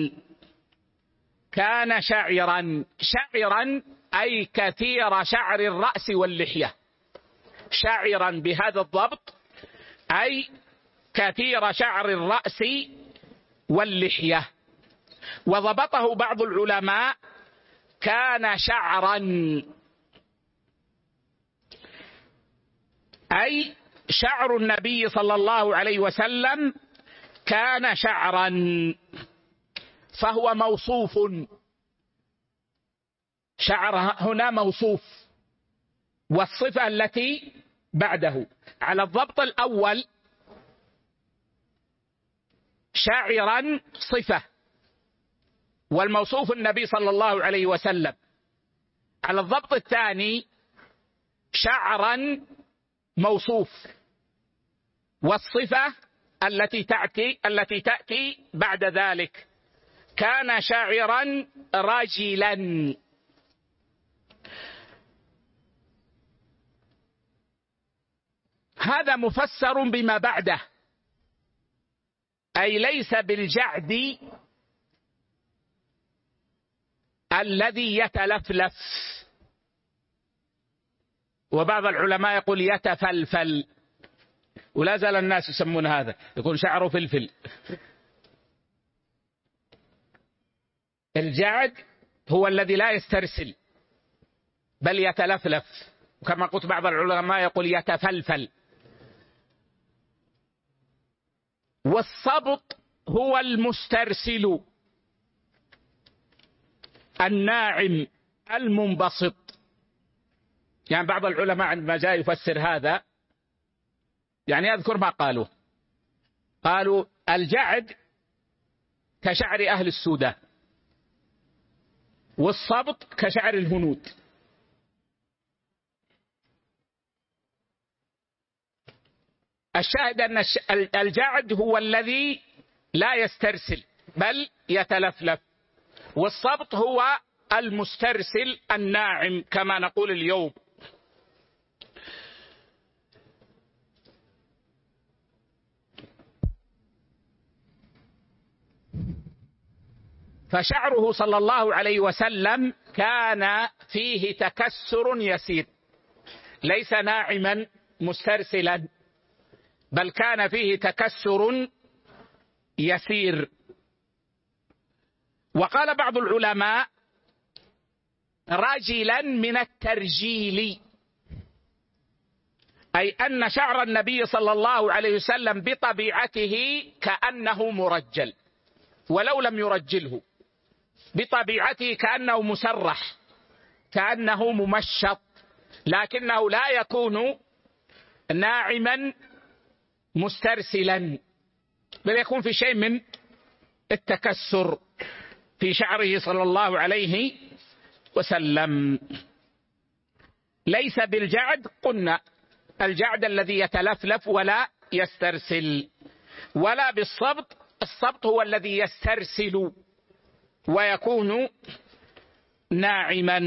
كان شعرا شعرا أي كثير شعر الرأس واللحية، شعرا بهذا الضبط أي كثير شعر الرأس واللحية. وضبطه بعض العلماء كان شعرا أي شعر النبي صلى الله عليه وسلم كان شعرا، فهو موصوف، شعر هنا موصوف، والصفة التي بعده على الضبط الأول شاعرا صفة والموصوف النبي صلى الله عليه وسلم. على الضبط الثاني شعرا موصوف والصفة التي تأتي التي تأتي بعد ذلك كان شاعرا رجلا. هذا مفسر بما بعده، أي ليس بالجعد الذي يتلفلف، وبعض العلماء يقول يتفلفل، ولا زال الناس يسمون هذا، يكون شعره فلفل. الجعد هو الذي لا يسترسل بل يتلفلف، وكما قلت بعض العلماء يقول يتفلفل. والسبط هو المسترسل الناعم المنبسط. يعني بعض العلماء عندما جاء يفسر هذا يعني يذكر ما قالوا قالوا الجعد كشعر أهل السودان، والصبط كشعر الهنود. الشاهد أن الجعد هو الذي لا يسترسل بل يتلفلف، والصبط هو المسترسل الناعم كما نقول اليوم. فشعره صلى الله عليه وسلم كان فيه تكسر يسير، ليس ناعما مسترسلا بل كان فيه تكسر يسير. وقال بعض العلماء رجلا من الترجيل، أي أن شعر النبي صلى الله عليه وسلم بطبيعته كأنه مرجل ولو لم يرجله، بطبيعته كأنه مسرح كأنه ممشط، لكنه لا يكون ناعما مسترسلا بل يكون في شيء من التكسر في شعره صلى الله عليه وسلم. ليس بالجعد، قلنا الجعد الذي يتلفلف ولا يسترسل، ولا بالصبط، الصبط هو الذي يسترسل ويكون ناعما.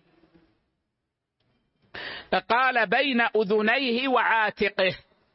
قال بين أذنيه وعاتقه،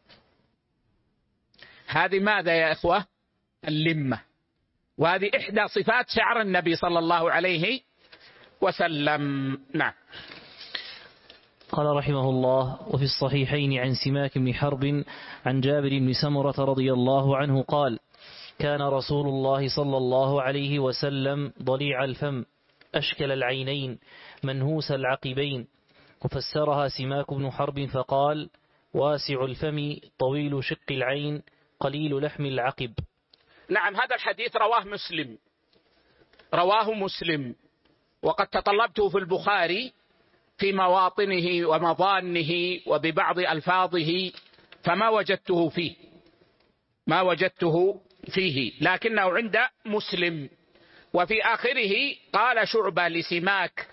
هذه ماذا يا إخوة؟ اللمة، وهذه إحدى صفات شعر النبي صلى الله عليه وسلم. نعم. قال رحمه الله: وفي الصحيحين عن سماك بن حرب عن جابر بن سمرة رضي الله عنه قال: كان رسول الله صلى الله عليه وسلم ضليع الفم أشكل العينين منهوس العقبين. وفسرها سماك بن حرب فقال: واسع الفم طويل شق العين قليل لحم العقب. نعم، هذا الحديث رواه مسلم رواه مسلم وقد تطلبته في البخاري في مواطنه ومظانه وببعض ألفاظه فما وجدته فيه ما وجدته فيه لكنه عند مسلم. وفي آخره قال شعبة لسماك: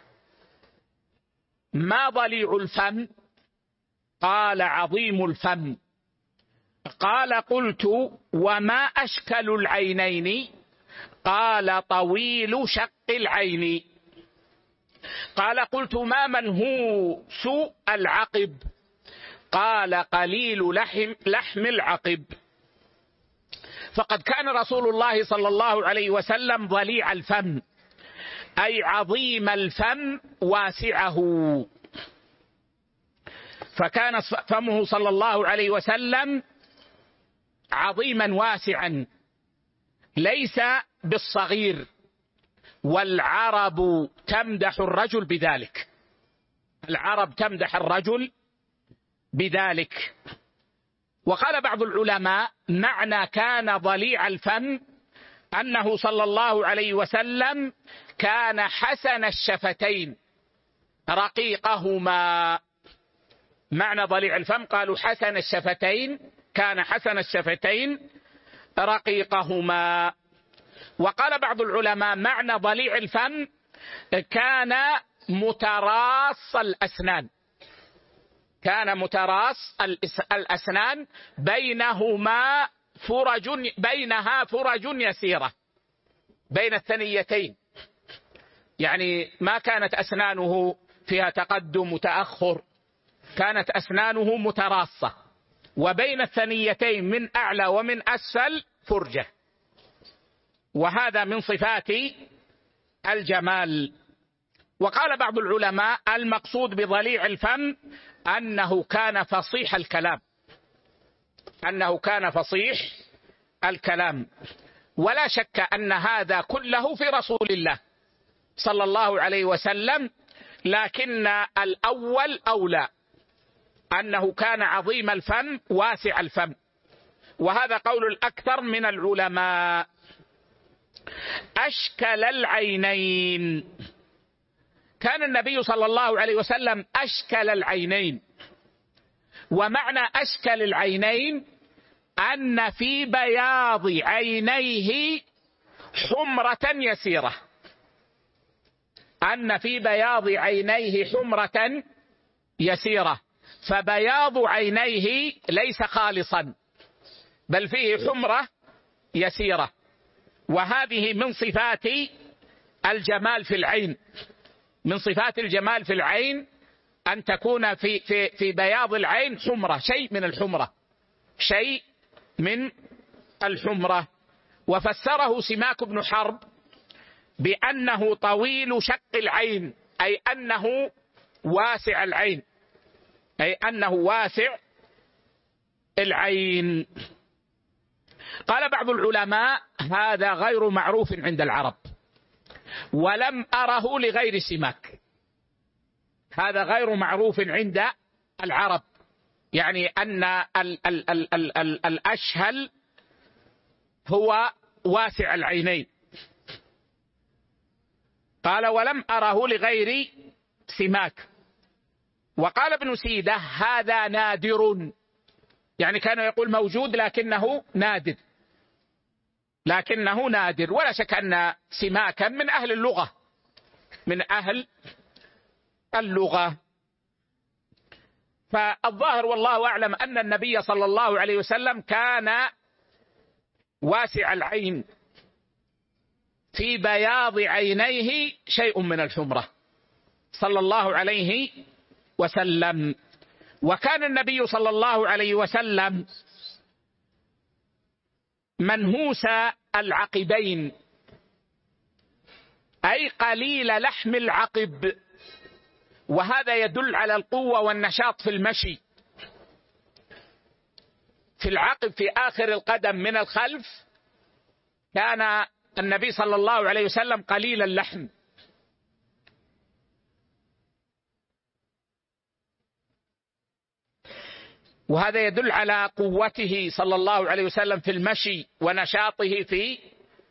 ما ضليع الفم؟ قال: عظيم الفم. قال: قلت: وما أشكل العينين؟ قال: طويل شق العين. قال: قلت: ما منهوس العقب؟ قال: قليل لحم, لحم العقب. فقد كان رسول الله صلى الله عليه وسلم ضليع الفم، أي عظيم الفم واسعه، فكان فمه صلى الله عليه وسلم عظيما واسعا ليس بالصغير، والعرب تمدح الرجل بذلك العرب تمدح الرجل بذلك. وقال بعض العلماء: معنى كان ضليع الفم أنه صلى الله عليه وسلم كان حسن الشفتين رقيقهما. معنى ضليع الفم قالوا حسن الشفتين، كان حسن الشفتين رقيقهما. وقال بعض العلماء: معنى ضليع الفم كان متراص الأسنان كان متراص الأسنان بينهما فرج بينها فرج يسيرة بين الثنيتين، يعني ما كانت أسنانه فيها تقدم وتأخر، كانت أسنانه متراصة وبين الثنيتين من أعلى ومن أسفل فرجة، وهذا من صفات الجمال. وقال بعض العلماء: المقصود بضليع الفم أنه كان فصيح الكلام أنه كان فصيح الكلام ولا شك أن هذا كله في رسول الله صلى الله عليه وسلم، لكن الأول أولى، أنه كان عظيم الفم واسع الفم، وهذا قول الأكثر من العلماء. أشكل العينين، كان النبي صلى الله عليه وسلم أشكل العينين، ومعنى أشكل العينين أن في بياض عينيه حمرة يسيرة، أن في بياض عينيه حمرة يسيرة، فبياض عينيه ليس خالصا بل فيه حمرة يسيرة، وهذه من صفات الجمال في العين، من صفات الجمال في العين أن تكون في, في, في بياض العين حمرة، شيء من الحمرة، شيء من الحمرة. وفسره سماك بن حرب بأنه طويل شق العين، أي أنه واسع العين، أي أنه واسع العين. قال بعض العلماء هذا غير معروف عند العرب، ولم أره لغير سماك، هذا غير معروف عند العرب، يعني أن ال ال ال ال ال الأشهل هو واسع العينين. قال ولم أره لغير سماك. وقال ابن سيدة هذا نادر، يعني كان يقول موجود لكنه نادر، لكنه نادر. ولا شك أن سماكا من أهل اللغة، من أهل اللغة. فالظاهر والله أعلم أن النبي صلى الله عليه وسلم كان واسع العين، في بياض عينيه شيء من الحمرة صلى الله عليه وسلم. وكان النبي صلى الله عليه وسلم منهوس العقبين، أي قليل لحم العقب، وهذا يدل على القوة والنشاط في المشي. في العقب في آخر القدم من الخلف كان النبي صلى الله عليه وسلم قليل اللحم. وهذا يدل على قوته صلى الله عليه وسلم في المشي ونشاطه في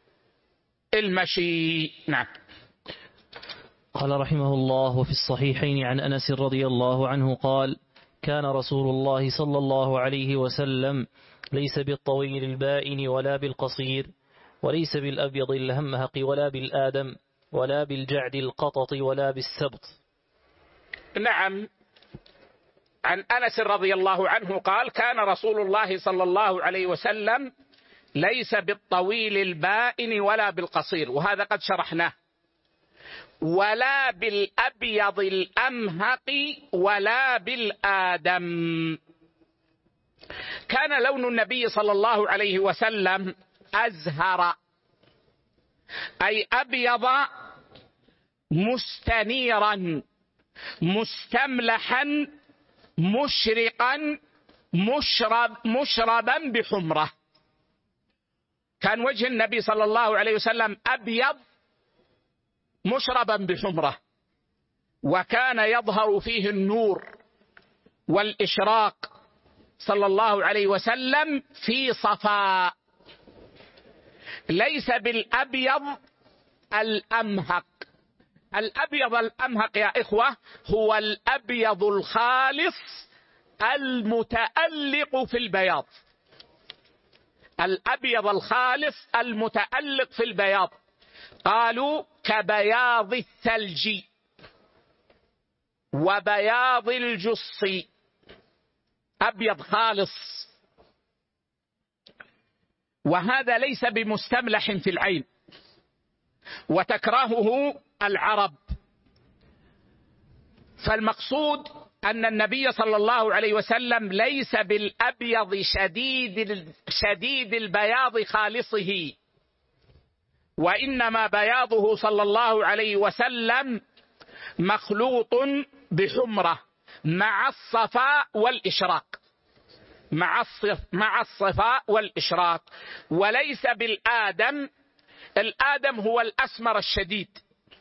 المشي. نعم. قال رحمه الله في الصحيحين عن أنس رضي الله عنه قال: كان رسول الله صلى الله عليه وسلم ليس بالطويل البائن ولا بالقصير، وليس بالأبيض الهمهق ولا بالآدم، ولا بالجعد القطط ولا بالسبط. نعم. عن أنس رضي الله عنه قال: كان رسول الله صلى الله عليه وسلم ليس بالطويل البائن ولا بالقصير، وهذا قد شرحناه، ولا بالأبيض الأمهق ولا بالآدم. كان لون النبي صلى الله عليه وسلم أزهر، أي أبيض مستنيرا مستملحا مشرقا مشرب مشربا بحمرة. كان وجه النبي صلى الله عليه وسلم أبيض مشربا بحمرة، وكان يظهر فيه النور والإشراق صلى الله عليه وسلم في صفاء. ليس بالأبيض الأمهق. الأبيض الأمهق يا إخوة هو الأبيض الخالص المتألق في البياض، الأبيض الخالص المتألق في البياض. قالوا كبياض الثلج وبياض الجص، أبيض خالص. وهذا ليس بمستملح في العين، وتكرهه العرب. فالمقصود أن النبي صلى الله عليه وسلم ليس بالأبيض شديد شديد البياض خالصه، وإنما بياضه صلى الله عليه وسلم مخلوط بحمرة مع الصفاء والإشراق، مع مع الصفاء والإشراق. وليس بالآدم. الآدم هو الأسمر الشديد،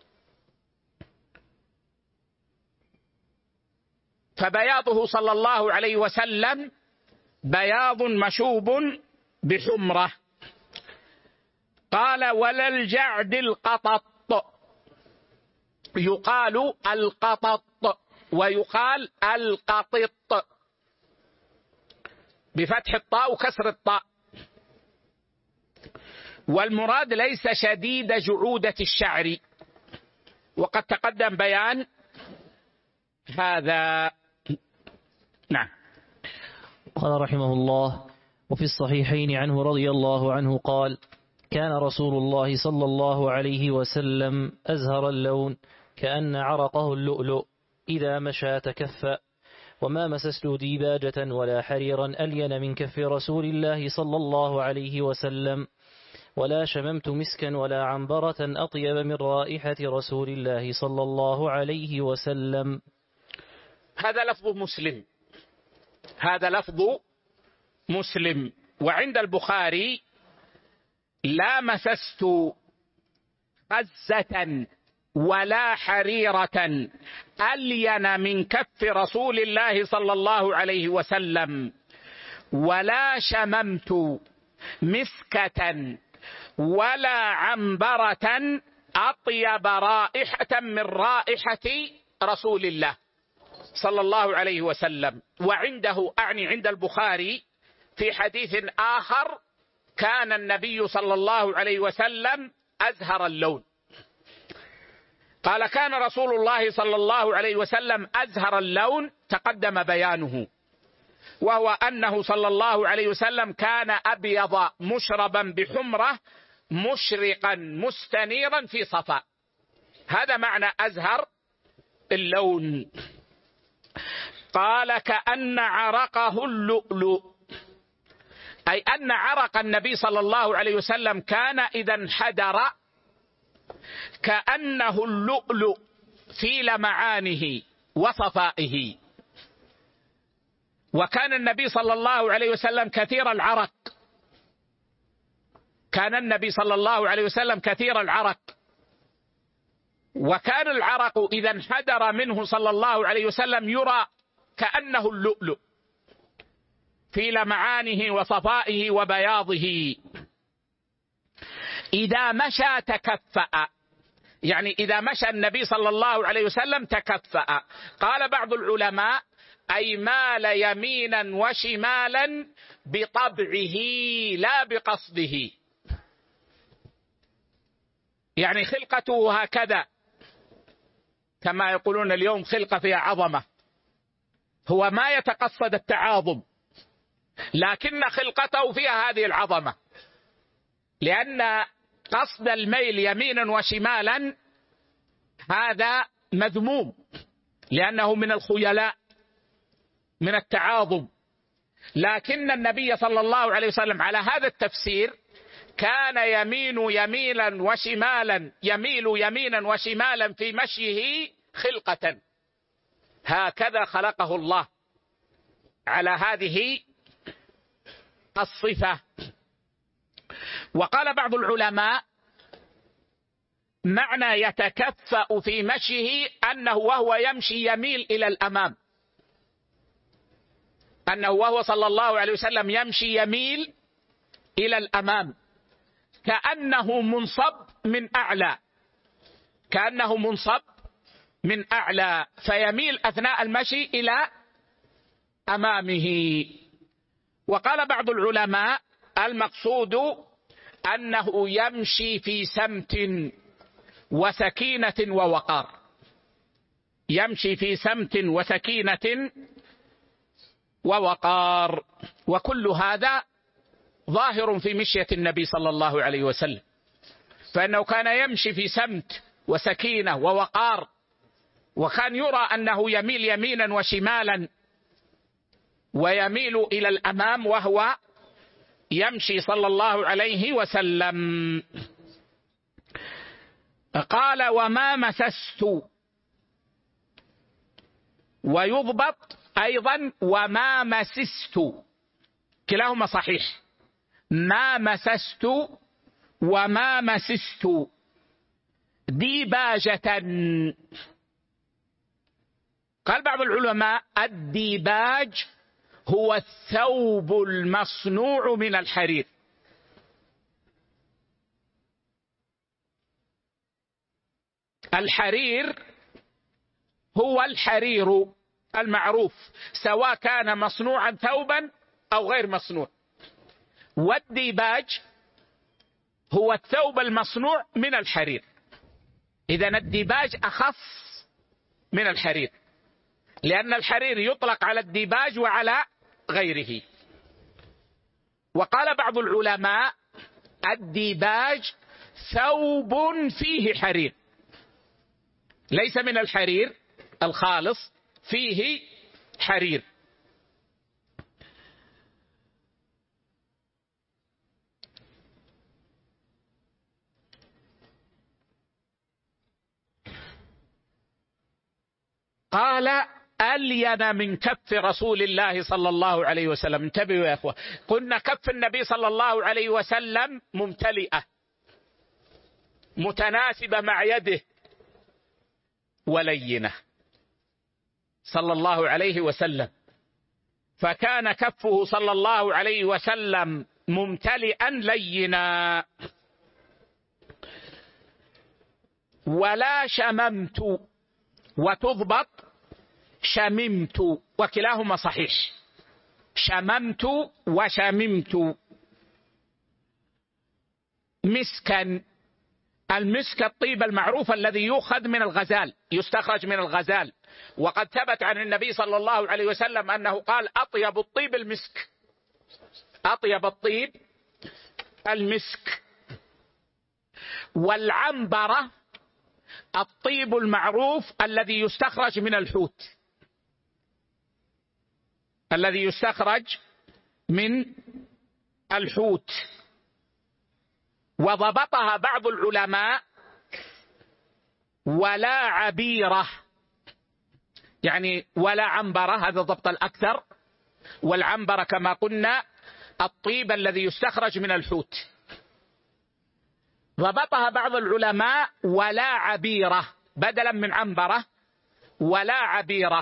فبياضه صلى الله عليه وسلم بياض مشوب بحمرة. قال: ولا الجعد القطط. يقال القطط ويقال القطط بفتح الطاء وكسر الطاء، والمراد ليس شديد جعودة الشعر، وقد تقدم بيان هذا. نعم. قال رحمه الله: وفي الصحيحين عنه رضي الله عنه قال: كان رسول الله صلى الله عليه وسلم أزهر اللون كأن عرقه اللؤلؤ، إذا مشى تكفأ، وما مسست ديباجة ولا حريرا ألين من كف رسول الله صلى الله عليه وسلم، ولا شممت مسكا ولا عنبرة أطيب من رائحة رسول الله صلى الله عليه وسلم. هذا لفظ مسلم، هذا لفظ مسلم. وعند البخاري: لا مسست غزة ولا حريرة ألين من كف رسول الله صلى الله عليه وسلم، ولا شممت مسكة ولا عنبرة أطيب رائحة من رائحة رسول الله صلى الله عليه وسلم. وعنده، أعني عند البخاري، في حديث آخر: كان النبي صلى الله عليه وسلم أزهر اللون. قال: كان رسول الله صلى الله عليه وسلم أزهر اللون، تقدم بيانه، وهو أنه صلى الله عليه وسلم كان أبيض مشربا بحمرة مشرقا مستنيرا في صفاء. هذا معنى أزهر اللون. قال: كأن عرقه اللؤلؤ، أي أن عرق النبي صلى الله عليه وسلم كان إذا انحدر كأنه اللؤلؤ في لمعانه وصفائه. وكان النبي صلى الله عليه وسلم كثير العرق، كان النبي صلى الله عليه وسلم كثير العرق، وكان العرق إذا انحدر منه صلى الله عليه وسلم يرى كأنه اللؤلؤ في لمعانه وصفائه وبياضه. إذا مشى تكفأ، يعني إذا مشى النبي صلى الله عليه وسلم تكفأ. قال بعض العلماء: أي مال يمينا وشمالا بطبعه لا بقصده، يعني خلقته هكذا، كما يقولون اليوم خلقة فيها عظمة. هو ما يتقصد التعاظم، لكن خلقته فيها هذه العظمة، لأن قصد الميل يمينا وشمالا هذا مذموم، لأنه من الخيلاء، من التعاظم. لكن النبي صلى الله عليه وسلم على هذا التفسير كان يمين يمينا وشمالا، يميل يمينا وشمالا في مشيه خلقة، هكذا خلقه الله على هذه الصفة. وقال بعض العلماء: معنى يتكفأ في مشيه أنه وهو يمشي يميل إلى الأمام، أنه وهو صلى الله عليه وسلم يمشي يميل إلى الأمام، كأنه منصب من أعلى، كأنه منصب من أعلى، فيميل أثناء المشي إلى أمامه. وقال بعض العلماء: المقصود أنه يمشي في سمت وسكينة ووقار، يمشي في سمت وسكينة ووقار. وكل هذا ظاهر في مشية النبي صلى الله عليه وسلم، فإنه كان يمشي في سمت وسكينة ووقار، وكان يرى أنه يميل يمينا وشمالا، ويميل إلى الأمام وهو يمشي صلى الله عليه وسلم. قال: وما مسست، ويضبط أيضا وما مسست، كلاهما صحيح، ما مسست وما مسست ديباجة. قال بعض العلماء: الديباج هو الثوب المصنوع من الحرير. الحرير هو الحرير المعروف، سواء كان مصنوعا ثوبا أو غير مصنوع. والديباج هو الثوب المصنوع من الحرير. إذن الديباج أخف من الحرير، لأن الحرير يطلق على الديباج وعلى غيره. وقال بعض العلماء الديباج ثوب فيه حرير، ليس من الحرير الخالص، فيه حرير. قال ألين من كف رسول الله صلى الله عليه وسلم. انتبهوا يا أخوة، قلنا كف النبي صلى الله عليه وسلم ممتلئة متناسبة مع يده ولينة صلى الله عليه وسلم، فكان كفه صلى الله عليه وسلم ممتلئا لينا. ولا شممت، وتضبط شممت، وكلاهما صحيح، شممت وشممت. مسكا، المسك الطيب المعروف الذي يؤخذ من الغزال، يستخرج من الغزال، وقد ثبت عن النبي صلى الله عليه وسلم أنه قال أطيب الطيب المسك، أطيب الطيب المسك. والعنبرة الطيب المعروف الذي يستخرج من الحوت، الذي يستخرج من الحوت. وضبطها بعض العلماء ولا عبيرة، يعني ولا عنبرة، هذا ضبط الأكثر. والعنبرة كما قلنا الطيب الذي يستخرج من الحوت. ضبطها بعض العلماء ولا عبيرة، بدلا من عنبرة ولا عبيرة.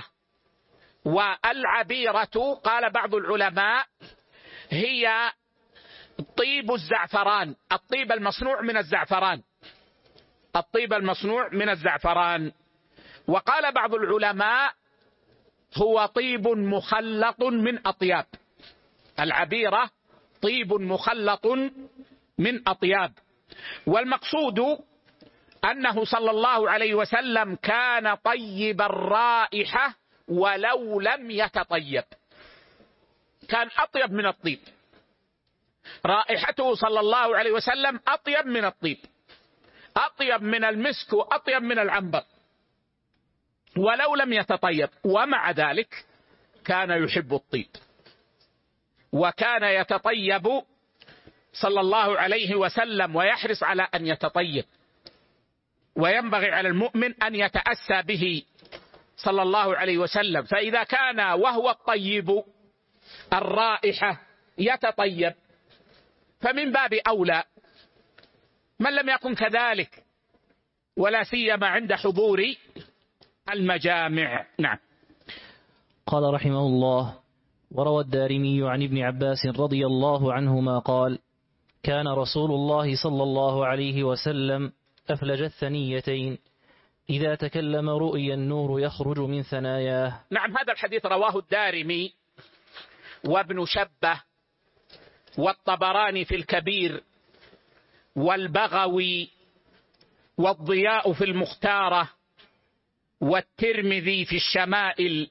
والعبيرة قال بعض العلماء هي طيب الزعفران، الطيب المصنوع من الزعفران، الطيب المصنوع من الزعفران. وقال بعض العلماء هو طيب مخلط من أطياب، العبيرة طيب مخلط من أطياب. والمقصود أنه صلى الله عليه وسلم كان طيب الرائحة ولو لم يتطيب، كان أطيب من الطيب، رائحته صلى الله عليه وسلم أطيب من الطيب، أطيب من المسك وأطيب من العنبر ولو لم يتطيب. ومع ذلك كان يحب الطيب، وكان يتطيب صلى الله عليه وسلم ويحرص على أن يتطيب. وينبغي على المؤمن أن يتأسى به صلى الله عليه وسلم. فإذا كان وهو الطيب الرائحة يتطيب، فمن باب أولى من لم يكن كذلك، ولا سيما عند حضور المجامع. نعم. قال رحمه الله: وروى الدارمي عن ابن عباس رضي الله عنهما قال: كان رسول الله صلى الله عليه وسلم أفلج الثنيتين، إذا تكلم رؤي النور يخرج من ثناياه. نعم، هذا الحديث رواه الدارمي وابن شبة والطبراني في الكبير والبغوي والضياء في المختارة والترمذي في الشمائل،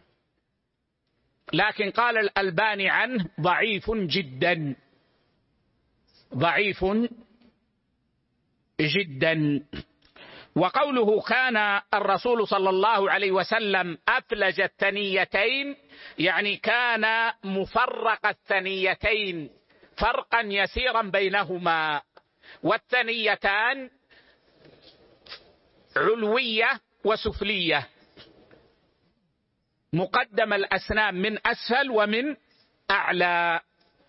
لكن قال الألباني عنه ضعيف جدا، ضعيف جدا. وقوله كان الرسول صلى الله عليه وسلم أفلج الثنيتين، يعني كان مفرق الثنيتين فرقا يسيرا بينهما. والثنيتان علوية وسفلية، مقدم الأسنان من أسفل ومن أعلى.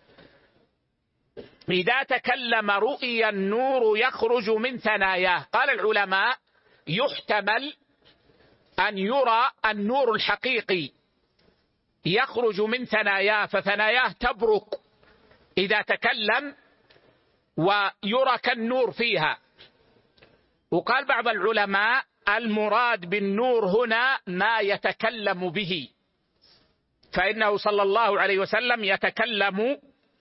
إذا تكلم رؤي النور يخرج من ثناياه. قال العلماء يحتمل أن يرى النور الحقيقي يخرج من ثناياه، فثناياه تبرق إذا تكلم ويرى كالنور فيها. وقال بعض العلماء المراد بالنور هنا ما يتكلم به، فإنه صلى الله عليه وسلم يتكلم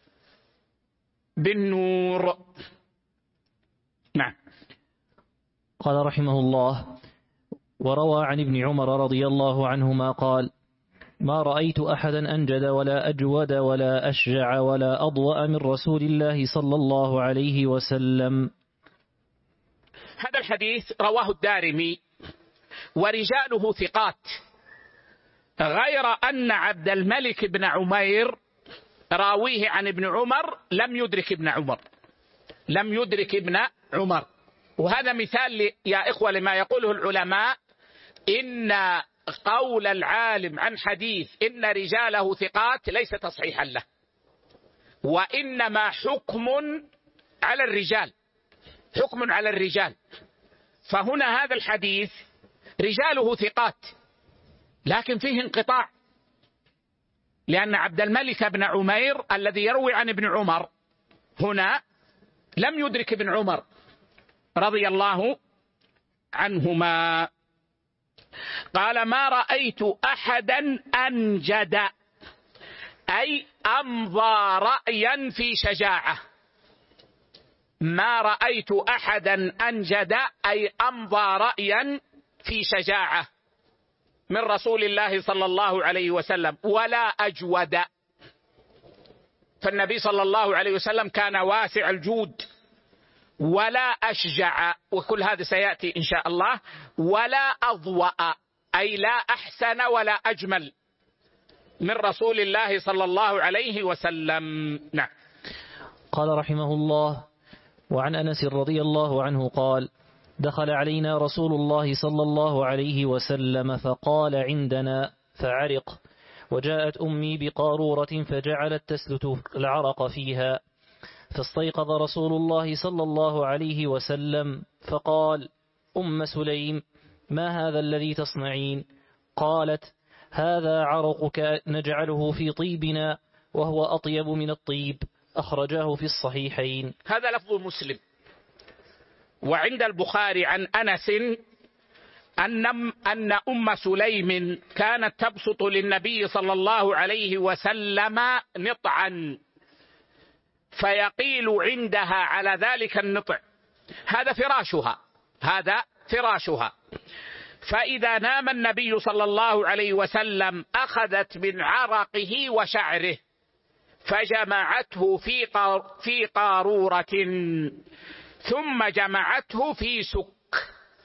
بالنور. نعم. قال رحمه الله: وروى عن ابن عمر رضي الله عنهما قال: ما رأيت أحدا أنجد ولا أجود ولا أشجع ولا أضوأ من رسول الله صلى الله عليه وسلم. هذا الحديث رواه الدارمي ورجاله ثقات، غير أن عبد الملك بن عمير راويه عن ابن عمر لم يدرك ابن عمر لم يدرك ابن عمر. وهذا مثال يا إخوة لما يقوله العلماء، إن قول العالم عن حديث إن رجاله ثقات ليس تصحيحا له، وإنما حكم على الرجال حكم على الرجال. فهنا هذا الحديث رجاله ثقات لكن فيه انقطاع، لأن عبد الملك بن عمير الذي يروي عن ابن عمر هنا لم يدرك ابن عمر رضي الله عنهما. قال: ما رأيت أحدا أنجد، أي أمضى رأيا في شجاعة. ما رأيت أحدا أنجد أي أمضى رأيا في شجاعة من رسول الله صلى الله عليه وسلم، ولا أجود. فالنبي صلى الله عليه وسلم كان واسع الجود. ولا أشجع، وكل هذا سيأتي إن شاء الله. ولا أضوأ، أي لا أحسن ولا أجمل من رسول الله صلى الله عليه وسلم. نعم. قال رحمه الله: وعن أنس رضي الله عنه قال: دخل علينا رسول الله صلى الله عليه وسلم فقال عندنا فعرق، وجاءت أمي بقارورة فجعلت تسلت العرق فيها، فاستيقظ رسول الله صلى الله عليه وسلم فقال: أم سليم، ما هذا الذي تصنعين؟ قالت: هذا عرقك نجعله في طيبنا وهو أطيب من الطيب، أخرجاه في الصحيحين. هذا لفظ مسلم. وعند البخاري عن أنس أن أن أم سليم كانت تبسط للنبي صلى الله عليه وسلم نطعا، فيقيل عندها على ذلك النطع. هذا فراشها هذا فراشها فإذا نام النبي صلى الله عليه وسلم أخذت من عرقه وشعره فجمعته في في قارورة ثم جمعته في سك.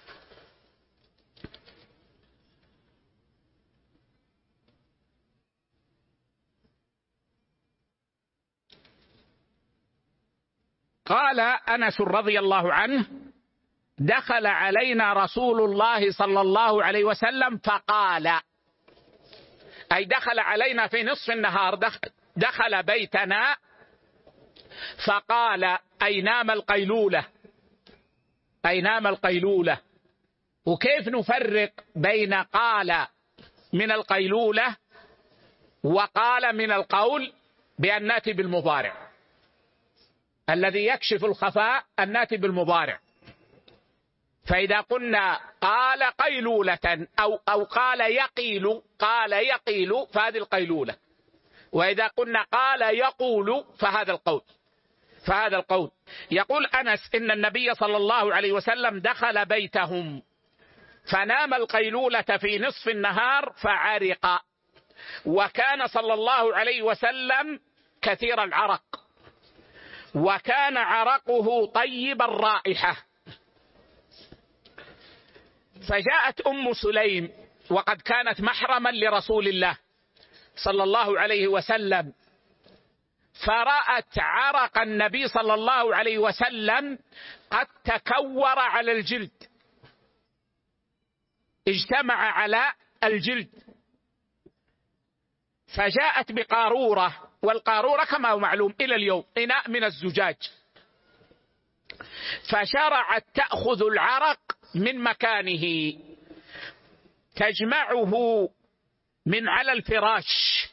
قال أنس رضي الله عنه: دخل علينا رسول الله صلى الله عليه وسلم فقال، أي دخل علينا في نصف النهار، دخل بيتنا فقال، أي نام القيلولة أي نام القيلولة. وكيف نفرق بين قال من القيلولة وقال من القول؟ بأن نأتي بالمضارع، الذي يكشف الخفاء أن نأتي بالمضارع. فإذا قلنا قال قيلولة أو أو قال يقيل قال يقيل فهذه القيلولة، وإذا قلنا قال يقول فهذا القول فهذا القول يقول أنس إن النبي صلى الله عليه وسلم دخل بيتهم فنام القيلولة في نصف النهار فعرق، وكان صلى الله عليه وسلم كثير العرق، وكان عرقه طيب الرائحة. فجاءت أم سليم وقد كانت محرما لرسول الله صلى الله عليه وسلم، فرأت عرق النبي صلى الله عليه وسلم قد تكور على الجلد، اجتمع على الجلد، فجاءت بقارورة، والقارورة كما هو معلوم إلى اليوم إناء من الزجاج، فشرعت تأخذ العرق من مكانه تجمعه من على الفراش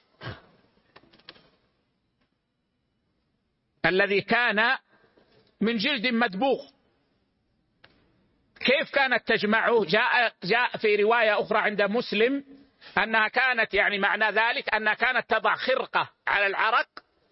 الذي كان من جلد مدبوغ، كيف كانت تجمعه؟ جاء, جاء في رواية أخرى عند مسلم أنها كانت يعني معنى ذلك أنها كانت تضع خرقة على العرق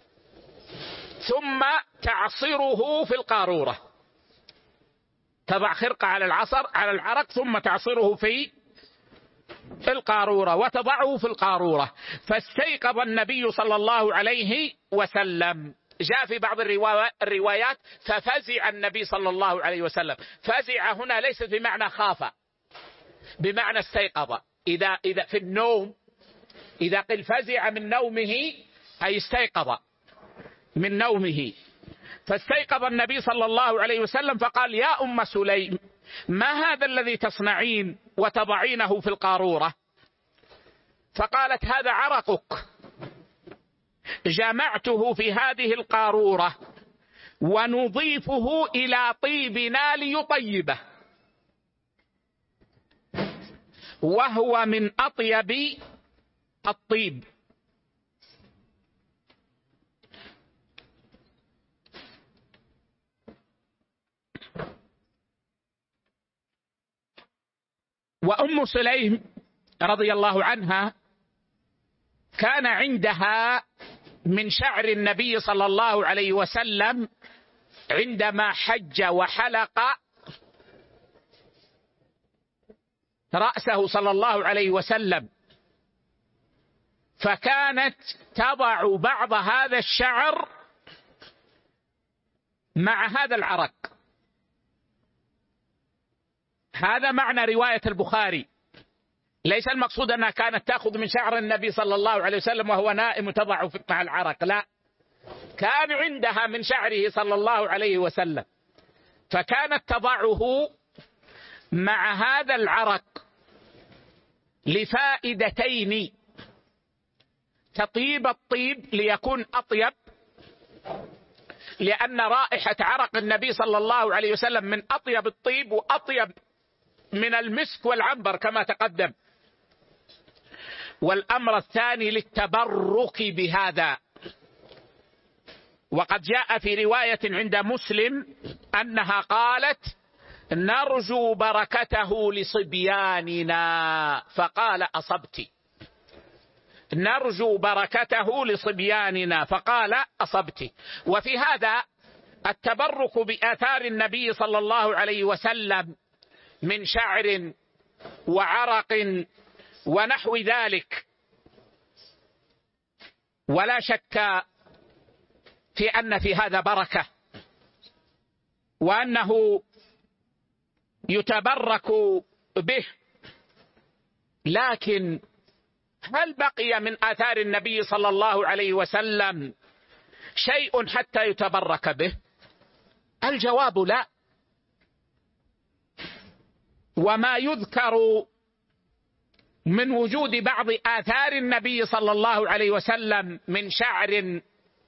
ثم تعصره في القارورة، تضع خرقة على العصر على العرق ثم تعصره في القارورة وتضعه في القارورة. فاستيقظ النبي صلى الله عليه وسلم. جاء في بعض الروايات ففزع النبي صلى الله عليه وسلم. فزع هنا ليست بمعنى خاف، بمعنى استيقظ. إذا, إذا في النوم إذا قل فزع من نومه أي استيقظ من نومه. فاستيقظ النبي صلى الله عليه وسلم فقال: يا أم سليم، ما هذا الذي تصنعين وتضعينه في القارورة؟ فقالت: هذا عرقك، جمعته في هذه القارورة ونضيفه إلى طيبنا ليطيبه، وهو من أطيب الطيب. وأم سليم رضي الله عنها كان عندها من شعر النبي صلى الله عليه وسلم عندما حج وحلق رأسه صلى الله عليه وسلم، فكانت تضع بعض هذا الشعر مع هذا العرق. هذا معنى رواية البخاري. ليس المقصود أنها كانت تأخذ من شعر النبي صلى الله عليه وسلم وهو نائم وتضعه مع العرق، لا، كان عندها من شعره صلى الله عليه وسلم، فكانت تضعه مع هذا العرق لفائدتين: تطيب الطيب ليكون أطيب، لأن رائحة عرق النبي صلى الله عليه وسلم من أطيب الطيب وأطيب من المسك والعنبر كما تقدم. والأمر الثاني للتبرك بهذا. وقد جاء في رواية عند مسلم أنها قالت: نرجو بركته لصبياننا، فقال: أصبت. نرجو بركته لصبياننا، فقال: أصبت. وفي هذا التبرك بآثار النبي صلى الله عليه وسلم من شعر وعرق ونحو ذلك، ولا شك في أن في هذا بركة، وأنه يتبرك به. لكن هل بقي من آثار النبي صلى الله عليه وسلم شيء حتى يتبرك به؟ الجواب لا. وما يذكر من وجود بعض آثار النبي صلى الله عليه وسلم من شعر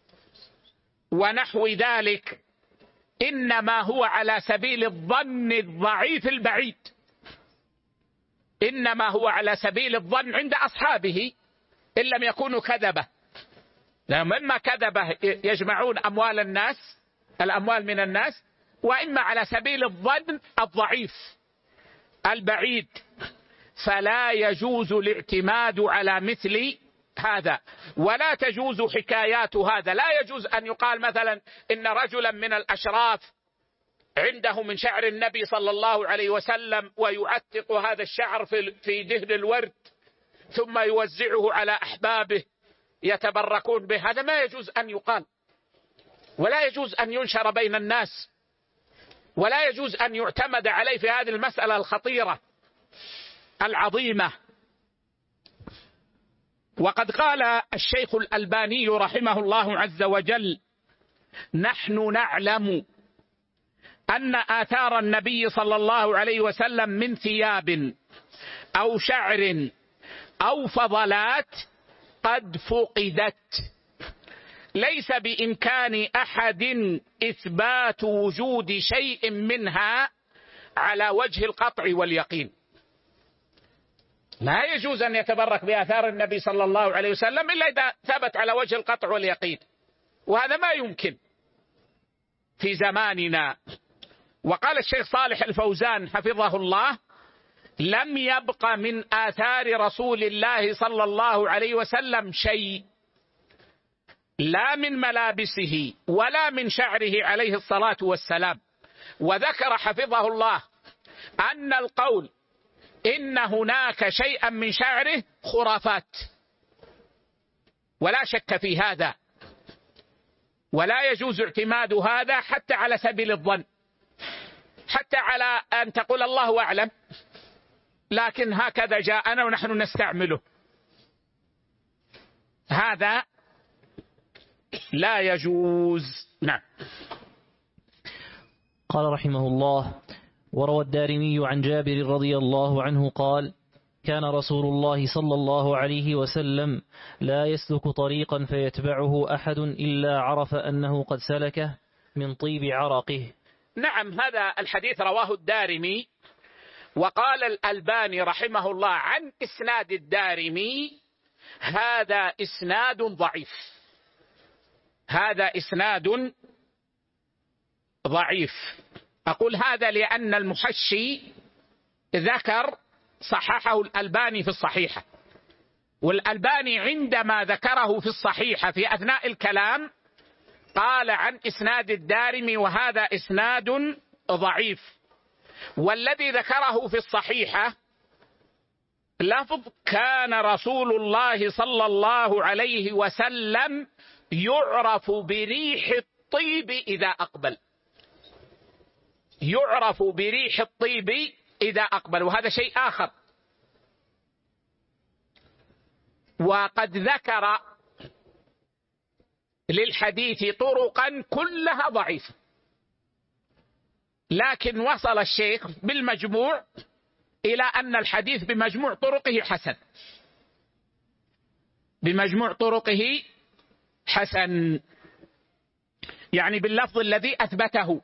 ونحو ذلك إنما هو على سبيل الظن الضعيف البعيد، إنما هو على سبيل الظن عند أصحابه إن لم يكونوا كذبة، لأنهم إما كذبة يجمعون أموال الناس الأموال من الناس، وإما على سبيل الظن الضعيف البعيد. فلا يجوز الاعتماد على مثل هذا، ولا تجوز حكايات هذا. لا يجوز أن يقال مثلا إن رجلا من الأشراف عنده من شعر النبي صلى الله عليه وسلم ويعتق هذا الشعر في دهن الورد ثم يوزعه على أحبابه يتبركون به. هذا ما يجوز أن يقال، ولا يجوز أن ينشر بين الناس، ولا يجوز أن يعتمد عليه في هذه المسألة الخطيرة العظيمة. وقد قال الشيخ الألباني رحمه الله عز وجل: نحن نعلم أن آثار النبي صلى الله عليه وسلم من ثياب أو شعر أو فضلات قد فقدت، ليس بإمكان أحد إثبات وجود شيء منها على وجه القطع واليقين. لا يجوز أن يتبرك بآثار النبي صلى الله عليه وسلم إلا إذا ثبت على وجه القطع واليقين، وهذا ما يمكن في زماننا. وقال الشيخ صالح الفوزان حفظه الله: لم يبق من آثار رسول الله صلى الله عليه وسلم شيء، لا من ملابسه ولا من شعره عليه الصلاة والسلام. وذكر حفظه الله أن القول إن هناك شيئا من شعره خرافات، ولا شك في هذا، ولا يجوز اعتماد هذا حتى على سبيل الظن، حتى على أن تقول الله أعلم، لكن هكذا جاءنا ونحن نستعمله. هذا لا يجوز. نعم. قال رحمه الله: وروى الدارمي عن جابر رضي الله عنه قال: كان رسول الله صلى الله عليه وسلم لا يسلك طريقا فيتبعه أحد إلا عرف أنه قد سلكه من طيب عرقه. نعم، هذا الحديث رواه الدارمي، وقال الألباني رحمه الله عن إسناد الدارمي: هذا إسناد ضعيف، هذا إسناد ضعيف. أقول هذا لأن المحشي ذكر صححه الألباني في الصحيحة، والألباني عندما ذكره في الصحيحة في أثناء الكلام قال عن إسناد الدارمي: وهذا إسناد ضعيف. والذي ذكره في الصحيحة لفظ: كان رسول الله صلى الله عليه وسلم يعرف بريح الطيب إذا أقبل، يعرف بريح الطيب إذا أقبل، وهذا شيء آخر. وقد ذكر للحديث طرقا كلها ضعيفة، لكن وصل الشيخ بالمجموع إلى أن الحديث بمجموع طرقه حسن، بمجموع طرقه حسن، يعني باللفظ الذي أثبته.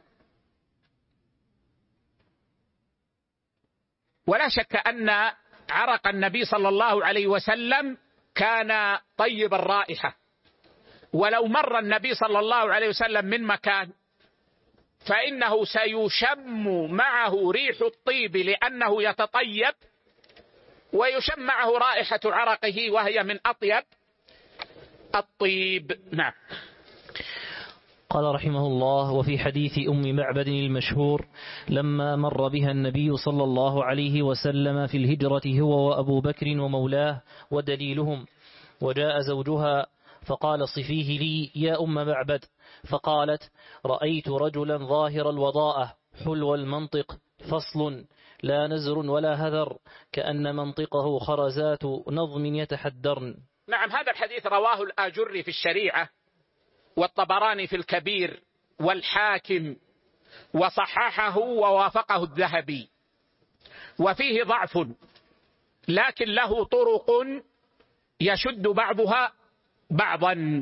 ولا شك أن عرق النبي صلى الله عليه وسلم كان طيب الرائحة، ولو مر النبي صلى الله عليه وسلم من مكان فإنه سيشم معه ريح الطيب لأنه يتطيب، ويشم معه رائحة عرقه وهي من أطيب الطيب. نعم. قال رحمه الله: وفي حديث أم معبد المشهور لما مر بها النبي صلى الله عليه وسلم في الهجرة هو وأبو بكر ومولاه ودليلهم، وجاء زوجها فقال: صفيه لي يا أم معبد، فقالت: رأيت رجلا ظاهر الوضاءة حلو المنطق، فصل لا نزر ولا هذر، كأن منطقه خرزات نظم يتحدرن. نعم، هذا الحديث رواه الآجري في الشريعة، والطبراني في الكبير، والحاكم، وصححه ووافقه الذهبي، وفيه ضعف، لكن له طرق يشد بعضها بعضا.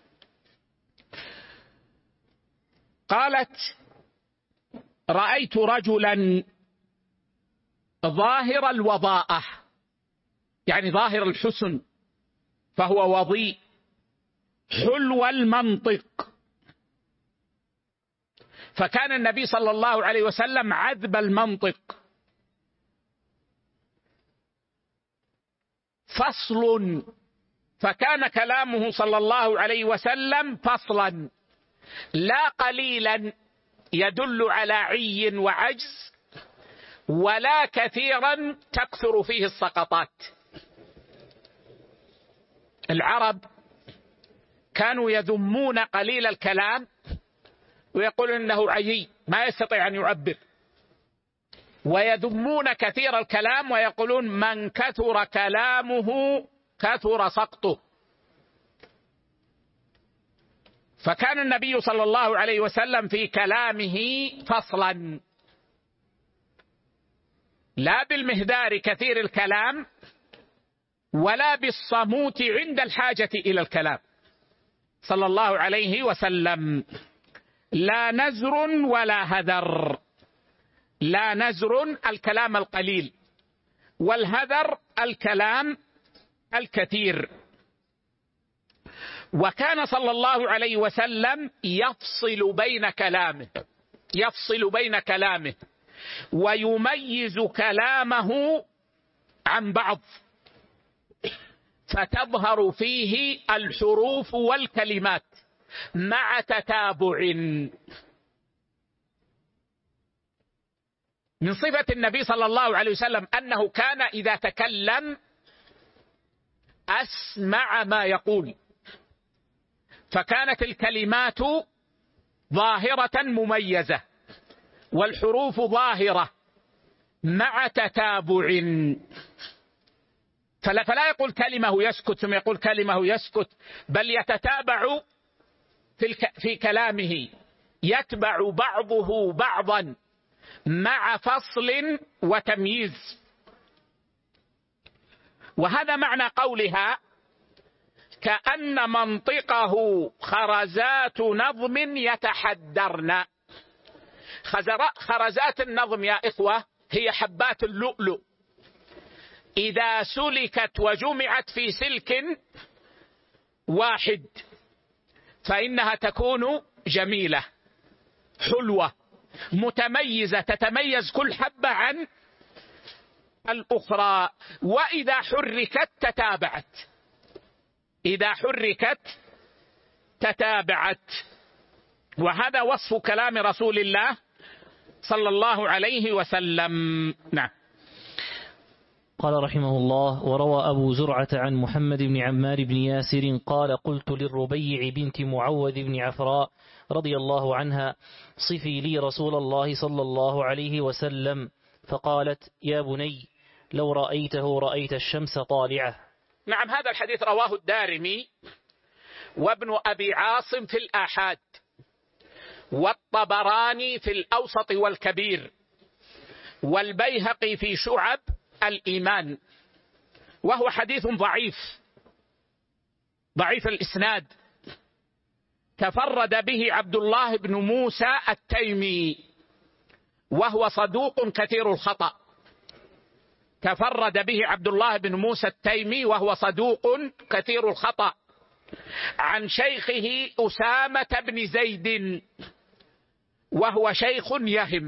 قالت: رأيت رجلا ظاهر الوضاءة، يعني ظاهر الحسن، فهو وضيء، حلو المنطق. فكان النبي صلى الله عليه وسلم عذب المنطق. فصل، فكان كلامه صلى الله عليه وسلم فصلا، لا قليلا يدل على عي وعجز، ولا كثيرا تكثر فيه السقطات. العرب كانوا يذمون قليل الكلام ويقولون إنه عيي ما يستطيع أن يعبر، ويذمون كثير الكلام ويقولون من كثر كلامه كثر سقطه. فكان النبي صلى الله عليه وسلم في كلامه فصلا، لا بالمهدار كثير الكلام، ولا بالصموت عند الحاجة إلى الكلام صلى الله عليه وسلم. لا نزر ولا هذر، لا نزر الكلام القليل، والهذر الكلام الكثير. وكان صلى الله عليه وسلم يفصل بين كلامه، يفصل بين كلامه ويميز كلامه عن بعض، فتظهر فيه الحروف والكلمات مع تتابع. من صفة النبي صلى الله عليه وسلم أنه كان إذا تكلم أسمع ما يقول، فكانت الكلمات ظاهرة مميزة والحروف ظاهرة مع تتابع. فلا, فلا يقول كلمة يسكت ثم يقول كلمة يسكت، بل يتتابع في, الك في كلامه، يتبع بعضه بعضا مع فصل وتمييز. وهذا معنى قولها كأن منطقه خرزات نظم يتحدرن. خرزات النظم يا إخوة هي حبات اللؤلؤ، إذا سلكت وجمعت في سلك واحد فإنها تكون جميلة حلوة متميزة، تتميز كل حبة عن الأخرى. وإذا حركت تتابعت، إذا حركت تتابعت. وهذا وصف كلام رسول الله صلى الله عليه وسلم. نعم. قال رحمه الله: وروى أبو زرعة عن محمد بن عمار بن ياسر قال: قلت للربيع بنت معوذ بن عفراء رضي الله عنها: صفي لي رسول الله صلى الله عليه وسلم. فقالت: يا بني لو رأيته رأيت الشمس طالعة. نعم، هذا الحديث رواه الدارمي وابن أبي عاصم في الآحاد، والطبراني في الأوسط والكبير، والبيهقي في شعب الإيمان، وهو حديث ضعيف ضعيف الإسناد، تفرد به عبد الله بن موسى التيمي وهو صدوق كثير الخطأ. تفرد به عبد الله بن موسى التيمي وهو صدوق كثير الخطأ عن شيخه أسامة بن زيد وهو شيخ يهم.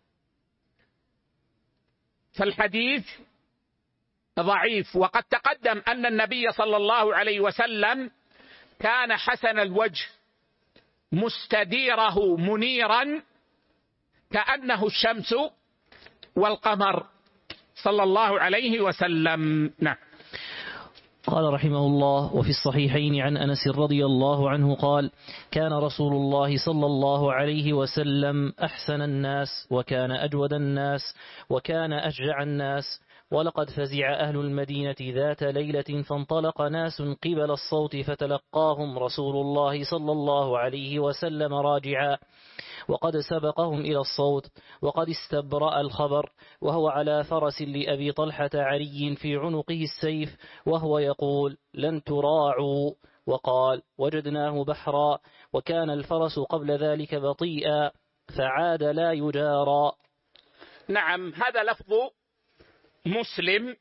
فالحديث ضعيف. وقد تقدم أن النبي صلى الله عليه وسلم كان حسن الوجه مستديره منيرا كأنه الشمس والقمر صلى الله عليه وسلم. نعم. قال رحمه الله: وفي الصحيحين عن أنس رضي الله عنه قال: كان رسول الله صلى الله عليه وسلم أحسن الناس، وكان أجود الناس، وكان أشجع الناس. ولقد فزع أهل المدينة ذات ليلة فانطلق ناس قبل الصوت فتلقاهم رسول الله صلى الله عليه وسلم راجعا، وقد سبقهم إلى الصوت، وقد استبرأ الخبر، وهو على فرس لأبي طلحة عري في عنقه السيف، وهو يقول: لن تراعوا. وقال: وجدناه بحرا، وكان الفرس قبل ذلك بطيئا، فعاد لا يجارى. نعم، هذا لفظ مسلم،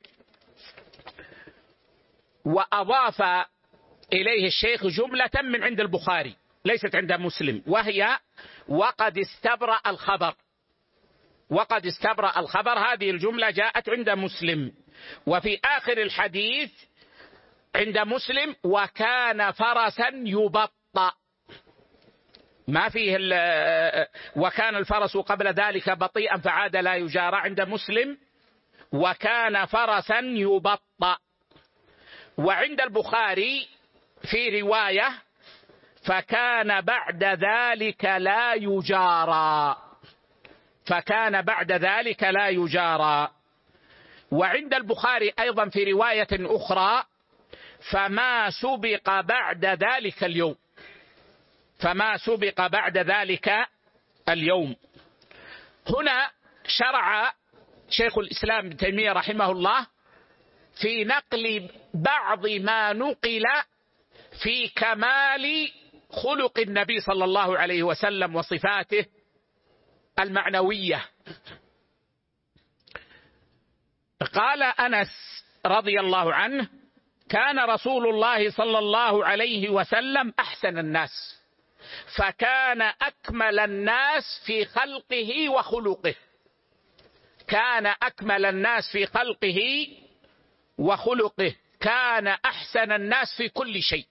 وأضاف إليه الشيخ جملة من عند البخاري ليست عند مسلم، وهي: وقد استبرأ الخبر. وقد استبرأ الخبر، هذه الجملة جاءت عند مسلم. وفي آخر الحديث عند مسلم: وكان فرسا يبطأ، ما فيه وكان الفرس قبل ذلك بطيئا فعاد لا يجارى. عند مسلم: وكان فرسا يبطأ. وعند البخاري في رواية: فكان بعد ذلك لا يجارى. فكان بعد ذلك لا يجارى. وعند البخاري أيضا في رواية أخرى: فما سبق بعد ذلك اليوم. فما سبق بعد ذلك اليوم. هنا شرع شيخ الإسلام ابن تيمية رحمه الله في نقل بعض ما نقل في كمال خلق النبي صلى الله عليه وسلم وصفاته المعنوية. قال أنس رضي الله عنه: كان رسول الله صلى الله عليه وسلم أحسن الناس. فكان أكمل الناس في خلقه وخلقه، كان أكمل الناس في خلقه وخلقه، كان أحسن الناس في كل شيء،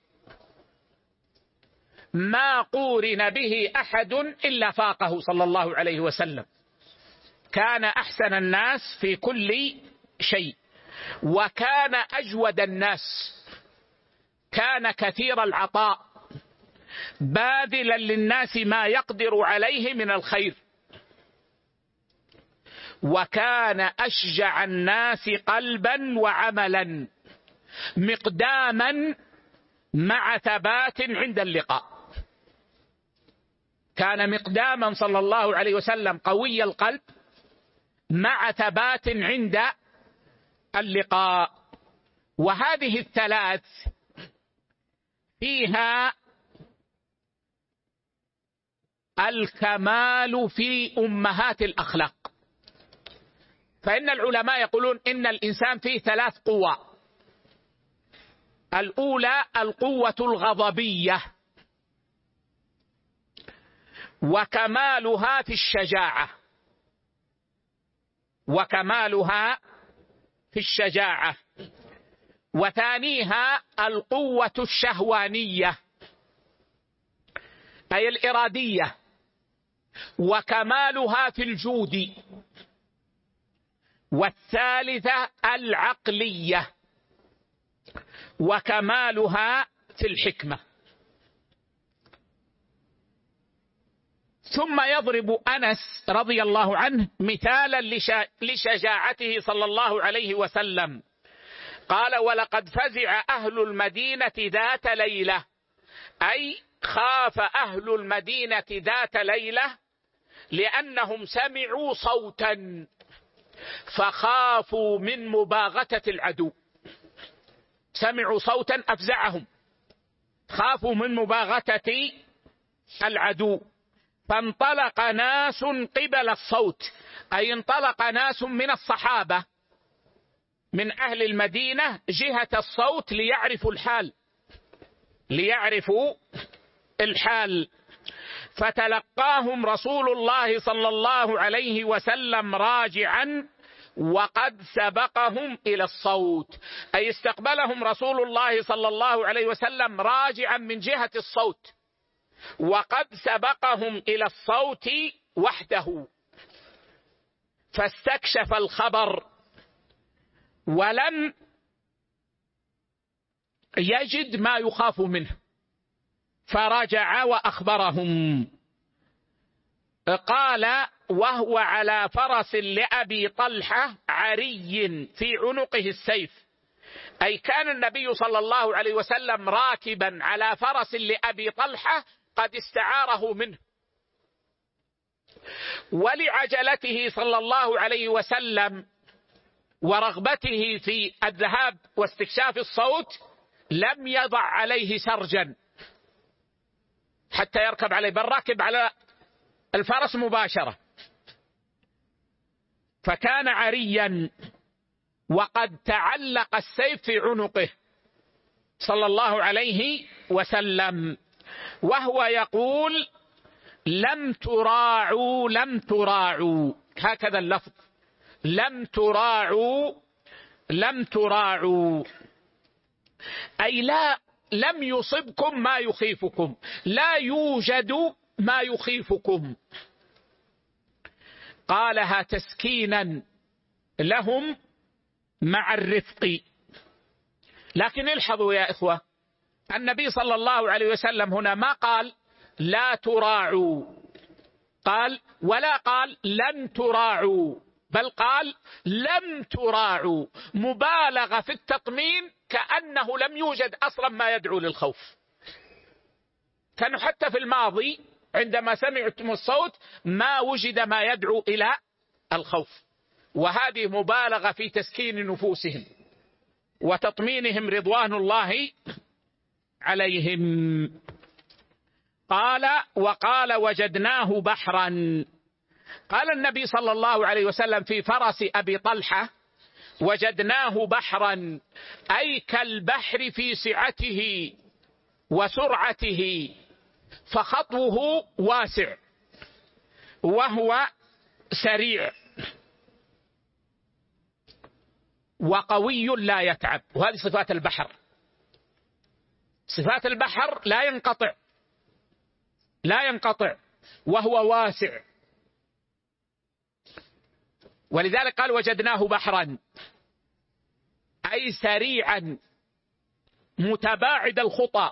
ما قورن به أحد إلا فاقه صلى الله عليه وسلم، كان أحسن الناس في كل شيء، وكان أجود الناس، كان كثير العطاء، باذلا للناس ما يقدر عليه من الخير، وكان أشجع الناس قلبا وعملا، مقداما مع ثبات عند اللقاء، كان مقداما صلى الله عليه وسلم قوي القلب مع ثبات عند اللقاء. وهذه الثلاث فيها الكمال في أمهات الأخلاق. فإن العلماء يقولون إن الإنسان فيه ثلاث قوى: الأولى القوة الغضبية، وكمالها في الشجاعة، وكمالها في الشجاعة. وثانيها القوة الشهوانية أي الإرادية، وكمالها في الجود. والثالثة العقلية، وكمالها في الحكمة. ثم يضرب أنس رضي الله عنه مثالا لشجاعته صلى الله عليه وسلم، قال: ولقد فزع أهل المدينة ذات ليلة، أي خاف أهل المدينة ذات ليلة لأنهم سمعوا صوتا فخافوا من مباغتة العدو، سمعوا صوتا أفزعهم، خافوا من مباغتة العدو، فانطلق ناس قبل الصوت، أي انطلق ناس من الصحابة من أهل المدينة جهة الصوت ليعرفوا الحال، ليعرفوا الحال. فتلقاهم رسول الله صلى الله عليه وسلم راجعا وقد سبقهم إلى الصوت، أي استقبلهم رسول الله صلى الله عليه وسلم راجعا من جهة الصوت، وقد سبقهم إلى الصوت وحده، فاستكشف الخبر ولم يجد ما يخاف منه، فرجع وأخبرهم. قال: وهو على فرس لأبي طلحة عري في عنقه السيف، أي كان النبي صلى الله عليه وسلم راكبا على فرس لأبي طلحة قد استعاره منه، ولعجلته صلى الله عليه وسلم ورغبته في الذهاب واستكشاف الصوت لم يضع عليه سرجا حتى يركب عليه، بل راكب على الفرس مباشرة، فكان عريا وقد تعلق السيف في عنقه صلى الله عليه وسلم، وهو يقول: لم تراعوا لم تراعوا، هكذا اللفظ، لم تراعوا لم تراعوا، أي لا لم يصبكم ما يخيفكم، لا يوجد ما يخيفكم. قالها تسكينا لهم مع الرفق. لكن الحظوا يا إخوة، النبي صلى الله عليه وسلم هنا ما قال لا تراعوا، قال ولا قال لن تراعوا، بل قال لم تراعوا، مبالغة في التطمين، كأنه لم يوجد أصلا ما يدعو للخوف. كانوا حتى في الماضي عندما سمعتم الصوت ما وجد ما يدعو إلى الخوف، وهذه مبالغة في تسكين نفوسهم وتطمينهم رضوان الله عليهم. قال: وقال وجدناه بحرا. قال النبي صلى الله عليه وسلم في فرس أبي طلحة: وجدناه بحرا، أي كالبحر في سعته وسرعته، فخطوه واسع وهو سريع وقوي لا يتعب. وهذه صفات البحر. صفات البحر لا ينقطع لا ينقطع وهو واسع، ولذلك قال وجدناه بحرا، أي سريعا متباعد الخطى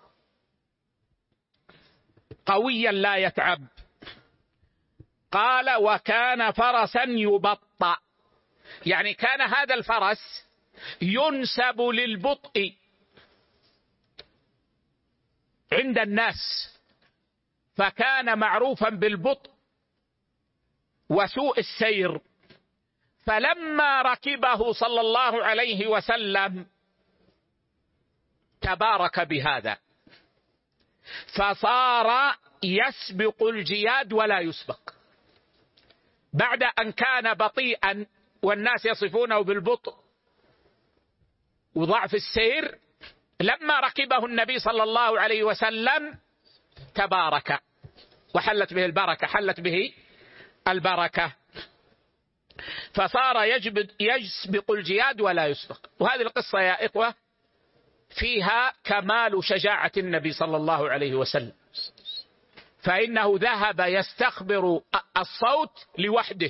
قويا لا يتعب. قال وكان فرسا يبطأ، يعني كان هذا الفرس ينسب للبطء عند الناس، فكان معروفا بالبطء وسوء السير. فلما ركبه صلى الله عليه وسلم تبارك بهذا، فصار يسبق الجياد ولا يسبق. بعد أن كان بطيئا والناس يصفونه بالبطء وضعف السير، لما ركبه النبي صلى الله عليه وسلم تبارك وحلت به البركة حلت به البركة فصار يسبق الجياد ولا يسبق. وهذه القصة يا إخوة فيها كمال شجاعة النبي صلى الله عليه وسلم، فإنه ذهب يستخبر الصوت لوحده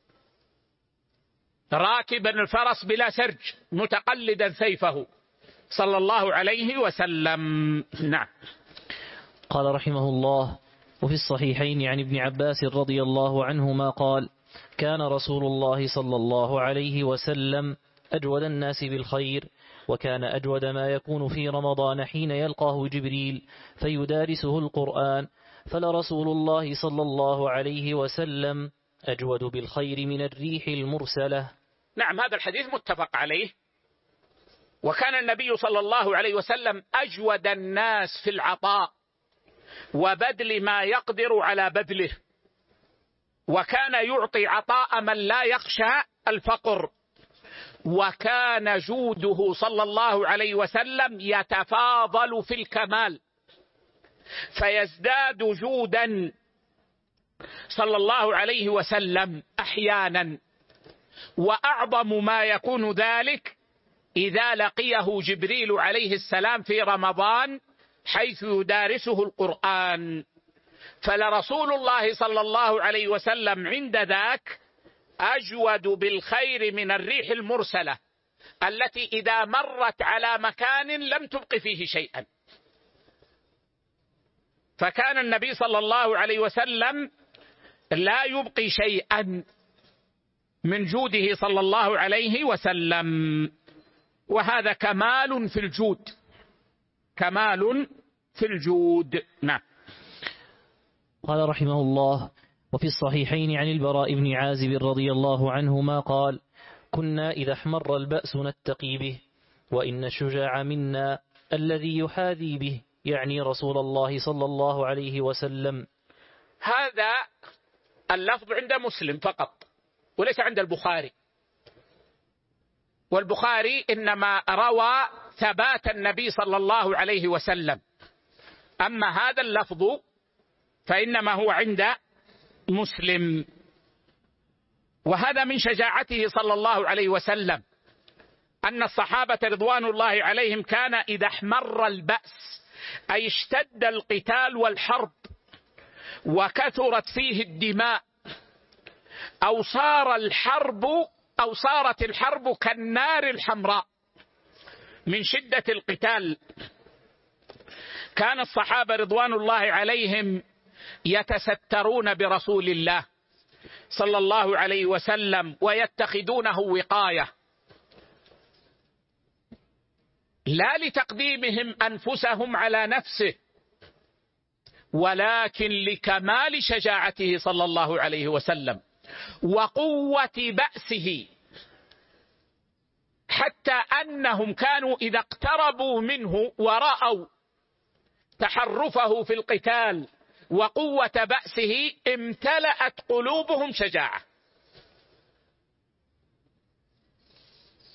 راكبا الفرس بلا سرج متقلدا سيفه صلى الله عليه وسلم. نعم. قال رحمه الله: وفي الصحيحين عن ابن عباس رضي الله عنهما قال: كان رسول الله صلى الله عليه وسلم أجود الناس بالخير، وكان أجود ما يكون في رمضان حين يلقاه جبريل فيدارسه القرآن، فلرسول الله صلى الله عليه وسلم أجود بالخير من الريح المرسلة. نعم، هذا الحديث متفق عليه. وكان النبي صلى الله عليه وسلم أجود الناس في العطاء وبذل ما يقدر على بذله، وكان يعطي عطاء من لا يخشى الفقر، وكان جوده صلى الله عليه وسلم يتفاضل في الكمال، فيزداد جودا صلى الله عليه وسلم أحيانا، وأعظم ما يكون ذلك إذا لقيه جبريل عليه السلام في رمضان حيث يدارسه القرآن. فلرسول الله صلى الله عليه وسلم عند ذاك أجود بالخير من الريح المرسلة التي إذا مرت على مكان لم تبق فيه شيئا. فكان النبي صلى الله عليه وسلم لا يبقي شيئا من جوده صلى الله عليه وسلم، وهذا كمال في الجود، كمال في الجود. نعم. قال رحمه الله: وفي الصحيحين عن البراء بن عازب رضي الله عنهما قال: كنا إذا احمر البأس نتقي به، وإن الشجاع منا الذي يحاذي به، يعني رسول الله صلى الله عليه وسلم. هذا اللفظ عند مسلم فقط وليس عند البخاري، والبخاري إنما روى ثبات النبي صلى الله عليه وسلم، أما هذا اللفظ فإنما هو عند مسلم. وهذا من شجاعته صلى الله عليه وسلم أن الصحابة رضوان الله عليهم كان إذا احمر البأس أي اشتد القتال والحرب وكثرت فيه الدماء، أو صار الحرب أو صارت الحرب كالنار الحمراء من شدة القتال، كان الصحابة رضوان الله عليهم يتسترون برسول الله صلى الله عليه وسلم ويتخذونه وقاية، لا لتقديمهم أنفسهم على نفسه، ولكن لكمال شجاعته صلى الله عليه وسلم وقوة بأسه، حتى أنهم كانوا إذا اقتربوا منه ورأوا تحرفه في القتال وقوة بأسه امتلأت قلوبهم شجاعة.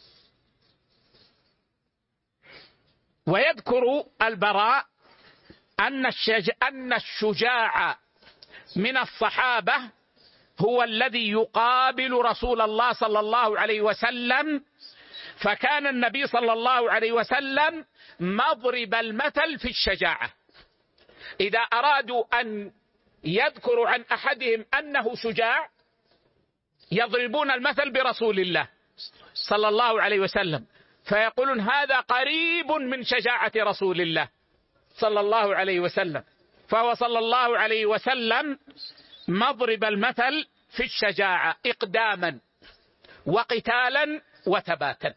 ويذكر البراء أن الشج... أن الشجاع من الصحابة هو الذي يقابل رسول الله صلى الله عليه وسلم، فكان النبي صلى الله عليه وسلم مضرب المثل في الشجاعة. إذا أرادوا أن يذكروا عن أحدهم أنه شجاع يضربون المثل برسول الله صلى الله عليه وسلم، فيقولون هذا قريب من شجاعة رسول الله صلى الله عليه وسلم. فهو صلى الله عليه وسلم مضرب المثل في الشجاعة إقداما وقتالا وثباتا،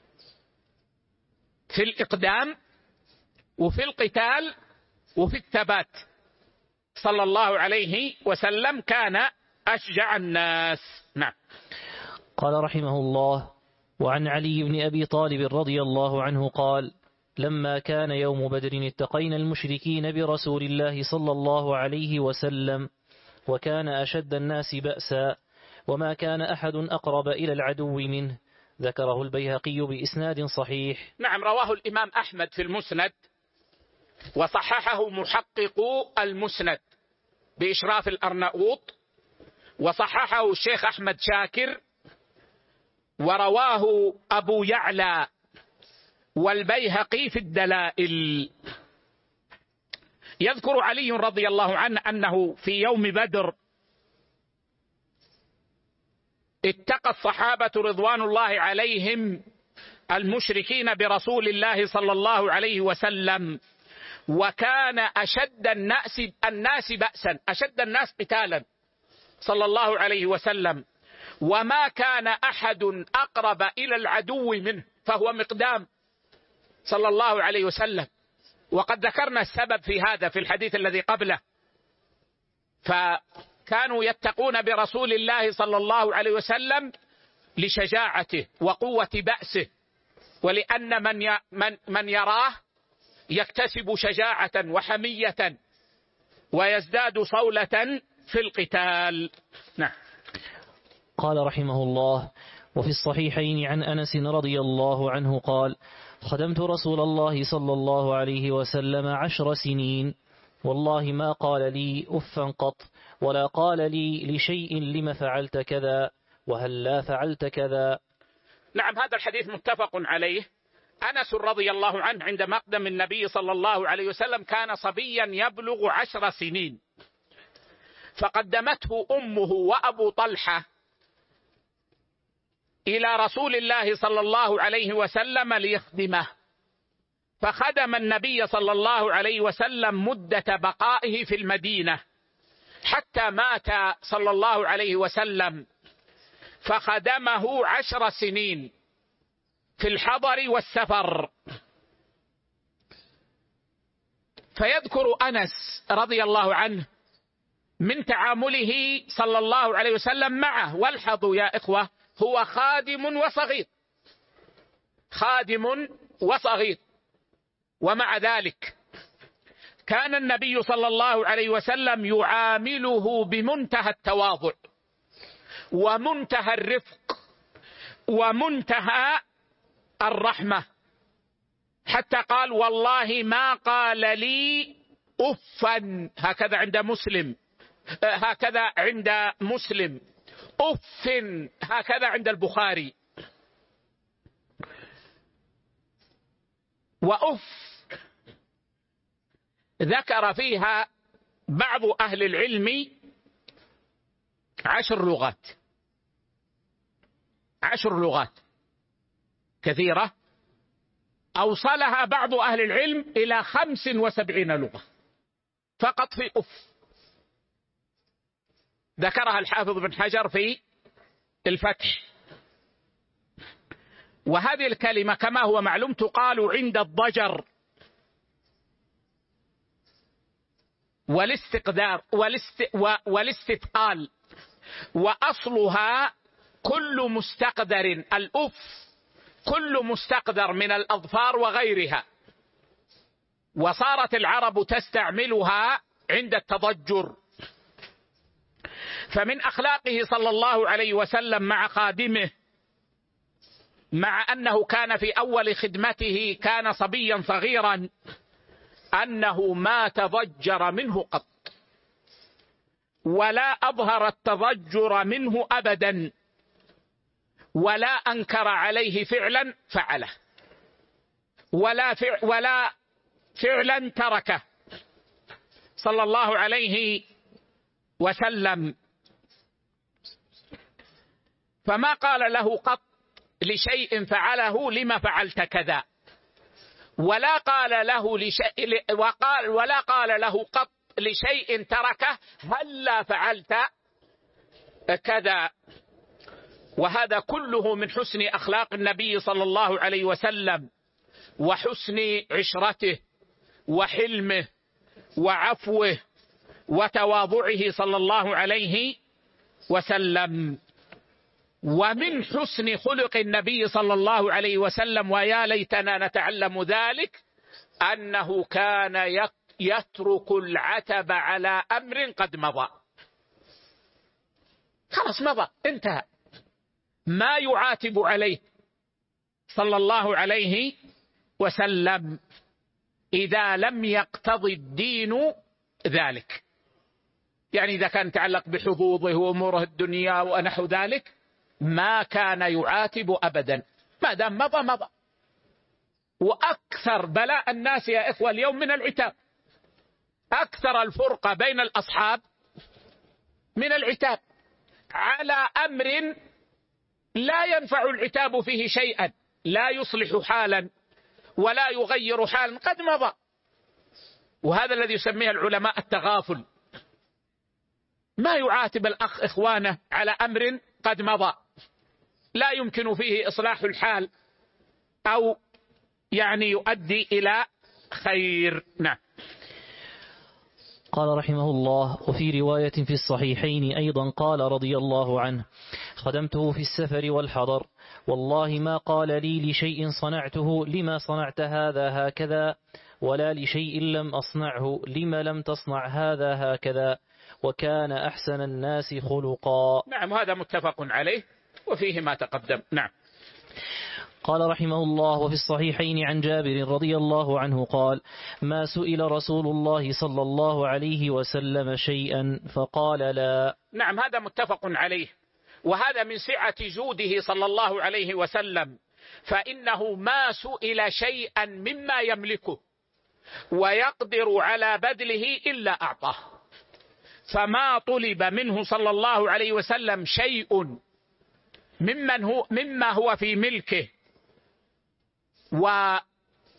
في الإقدام وفي القتال وفي الثبات. صلى الله عليه وسلم كان أشجع الناس. نعم. قال رحمه الله: وعن علي بن أبي طالب رضي الله عنه قال: لما كان يوم بدر اتقينا المشركين برسول الله صلى الله عليه وسلم، وكان أشد الناس بأسا، وما كان أحد أقرب إلى العدو منه. ذكره البيهقي بإسناد صحيح. نعم، رواه الإمام أحمد في المسند، وصححه محقق المسند بإشراف الأرناؤوط، وصححه الشيخ أحمد شاكر، ورواه أبو يعلى والبيهقي في الدلائل. يذكر علي رضي الله عنه أنه في يوم بدر اتقى الصحابة رضوان الله عليهم المشركين برسول الله صلى الله عليه وسلم، وكان أشد الناس الناس بأسا، أشد الناس قتالا صلى الله عليه وسلم، وما كان أحد أقرب إلى العدو منه، فهو مقدام صلى الله عليه وسلم. وقد ذكرنا السبب في هذا في الحديث الذي قبله، فكانوا يتقون برسول الله صلى الله عليه وسلم لشجاعته وقوة بأسه، ولأن من من من يراه يكتسب شجاعة وحمية ويزداد صولة في القتال. نعم. قال رحمه الله: وفي الصحيحين عن أنس رضي الله عنه قال: خدمت رسول الله صلى الله عليه وسلم عشر سنين، والله ما قال لي أفا قط، ولا قال لي لشيء لم فعلت كذا وهل لا فعلت كذا. نعم، هذا الحديث متفق عليه. أنس رضي الله عنه عند مقدم النبي صلى الله عليه وسلم كان صبيا يبلغ عشر سنين، فقدمته أمه وأبو طلحة إلى رسول الله صلى الله عليه وسلم ليخدمه، فخدم النبي صلى الله عليه وسلم مدة بقائه في المدينة حتى مات صلى الله عليه وسلم، فخدمه عشر سنين في الحضر والسفر. فيذكر أنس رضي الله عنه من تعامله صلى الله عليه وسلم معه، والحظوا يا إخوة هو خادم وصغير، خادم وصغير، ومع ذلك كان النبي صلى الله عليه وسلم يعامله بمنتهى التواضع ومنتهى الرفق ومنتهى الرحمة، حتى قال: والله ما قال لي أفا، هكذا عند مسلم، هكذا عند مسلم، أف هكذا عند البخاري. وأف ذكر فيها بعض أهل العلم عشر لغات، عشر لغات كثيرة، أوصلها بعض أهل العلم إلى خمس وسبعين لغة فقط في أف، ذكرها الحافظ بن حجر في الفتح. وهذه الكلمة كما هو معلوم تقال عند الضجر والاستقدار والاست والاستثقال، وأصلها كل مستقدر، الأف كل مستقدر من الأظفار وغيرها، وصارت العرب تستعملها عند التضجر. فمن أخلاقه صلى الله عليه وسلم مع خادمه، مع أنه كان في أول خدمته كان صبيا صغيرا، أنه ما تضجر منه قط، ولا أظهر التضجر منه أبدا، ولا أنكر عليه فعلا فعله، ولا فعل ولا فعلا تركه صلى الله عليه وسلم. فما قال له قط لشيء فعله لما فعلت كذا، ولا قال له لشيء وقال ولا قال له قط لشيء تركه هلا فعلت كذا. وهذا كله من حسن أخلاق النبي صلى الله عليه وسلم، وحسن عشرته، وحلمه، وعفوه، وتواضعه صلى الله عليه وسلم. ومن حسن خلق النبي صلى الله عليه وسلم، ويا ليتنا نتعلم ذلك، أنه كان يترك العتب على أمر قد مضى. خلاص مضى، انتهى، ما يعاتب عليه صلى الله عليه وسلم إذا لم يقتضي الدين ذلك. يعني إذا كان يتعلق بحظوظه وأموره الدنيا ونحو ذلك ما كان يعاتب أبدا، ما دام مضى مضى. وأكثر بلاء الناس يا إخوة اليوم من العتاب، أكثر الفرقة بين الأصحاب من العتاب على أمر لا ينفع العتاب فيه شيئا، لا يصلح حالا ولا يغير حالا، قد مضى. وهذا الذي يسميه العلماء التغافل. ما يعاتب الأخ إخوانه على أمر قد مضى لا يمكن فيه إصلاح الحال أو يعني يؤدي إلى خير. نعم. قال رحمه الله: وفي رواية في الصحيحين أيضا قال رضي الله عنه: خدمته في السفر والحضر، والله ما قال لي لشيء صنعته لما صنعت هذا هكذا، ولا لشيء لم أصنعه لما لم تصنع هذا هكذا، وكان أحسن الناس خلقا. نعم، هذا متفق عليه وفيه ما تقدم. نعم. قال رحمه الله: وفي الصحيحين عن جابر رضي الله عنه قال: ما سئل رسول الله صلى الله عليه وسلم شيئا فقال لا. نعم، هذا متفق عليه، وهذا من سعة جوده صلى الله عليه وسلم، فإنه ما سئل شيئا مما يملكه ويقدر على بذله إلا أعطاه. فما طلب منه صلى الله عليه وسلم شيء ممن هو مما هو في ملكه ويقدر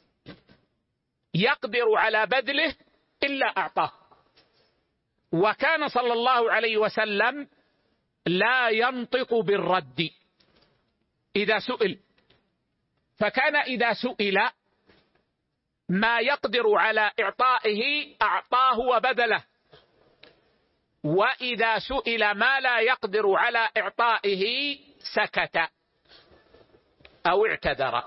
على بذله إلا أعطاه. وكان صلى الله عليه وسلم لا ينطق بالرد إذا سئل، فكان إذا سئل ما يقدر على إعطائه أعطاه وبذله، وإذا سئل ما لا يقدر على إعطائه سكت أو اعتذر،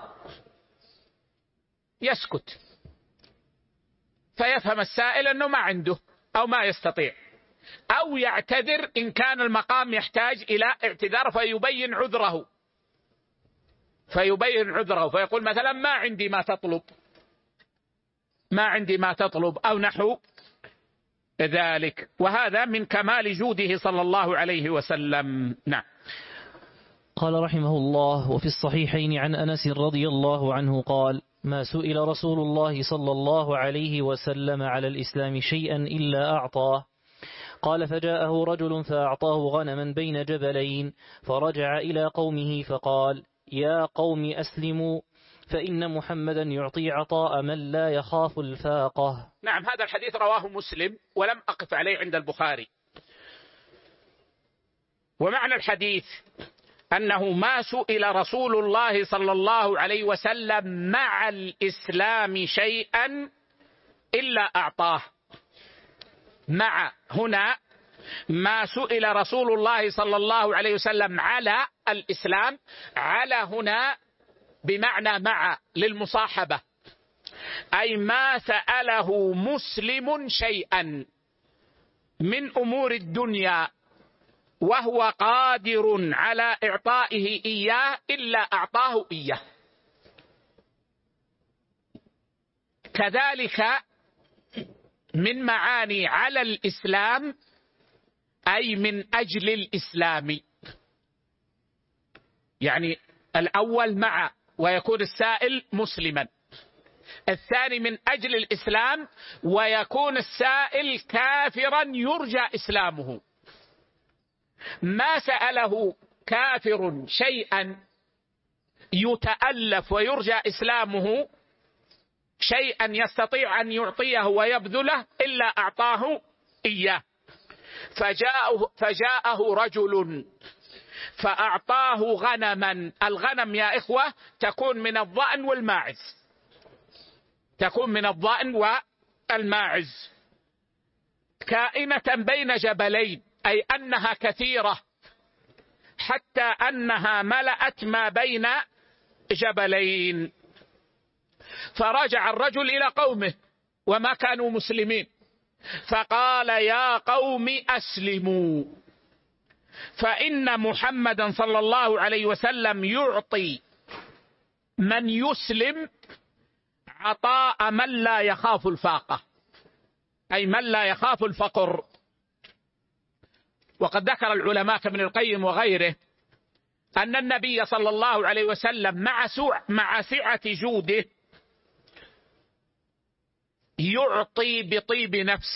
يسكت فيفهم السائل أنه ما عنده أو ما يستطيع، أو يعتذر إن كان المقام يحتاج إلى اعتذار فيبين عذره فيبين عذره فيقول مثلا ما عندي ما تطلب ما عندي ما تطلب أو نحو ذلك. وهذا من كمال جوده صلى الله عليه وسلم. نعم. قال رحمه الله: وفي الصحيحين عن أنس رضي الله عنه قال: ما سئل رسول الله صلى الله عليه وسلم على الإسلام شيئا إلا أعطاه. قال: فجاءه رجل فأعطاه غنما بين جبلين، فرجع إلى قومه فقال: يا قوم أسلموا، فإن محمدا يعطي عطاء من لا يخاف الفاقة. نعم، هذا الحديث رواه مسلم ولم أقف عليه عند البخاري. ومعنى الحديث أنه ما سئل رسول الله صلى الله عليه وسلم مع الإسلام شيئا إلا أعطاه. مع هنا ما سئل رسول الله صلى الله عليه وسلم على الإسلام، على هنا بمعنى مع للمصاحبة، أي ما سأله مسلم شيئا من أمور الدنيا وهو قادر على إعطائه إياه إلا أعطاه إياه. كذلك من معاني على الإسلام أي من أجل الإسلام، يعني الأول مع ويكون السائل مسلما، الثاني من أجل الإسلام ويكون السائل كافرا يرجى إسلامه. ما سأله كافر شيئا يتألف ويرجى إسلامه، شيئا يستطيع أن يعطيه ويبذله، إلا أعطاه إياه. فجاءه, فجاءه رجل فأعطاه غنما. الغنم يا إخوة تكون من الضأن والماعز، تكون من الضأن والماعز، كائنة بين جبلين، أي أنها كثيرة حتى أنها ملأت ما بين جبلين. فرجع الرجل إلى قومه وما كانوا مسلمين، فقال يا قوم أسلموا، فإن محمدا صلى الله عليه وسلم يعطي من يسلم عطاء من لا يخاف الفاقة، أي من لا يخاف الفقر. وقد ذكر العلماء كابن القيم وغيره أن النبي صلى الله عليه وسلم مع مع سعة جوده يعطي بطيب نفس،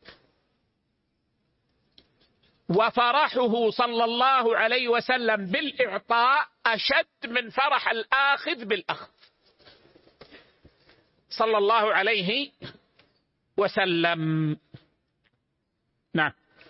وفرحه صلى الله عليه وسلم بالإعطاء أشد من فرح الآخذ بالأخذ صلى الله عليه وسلم. نعم.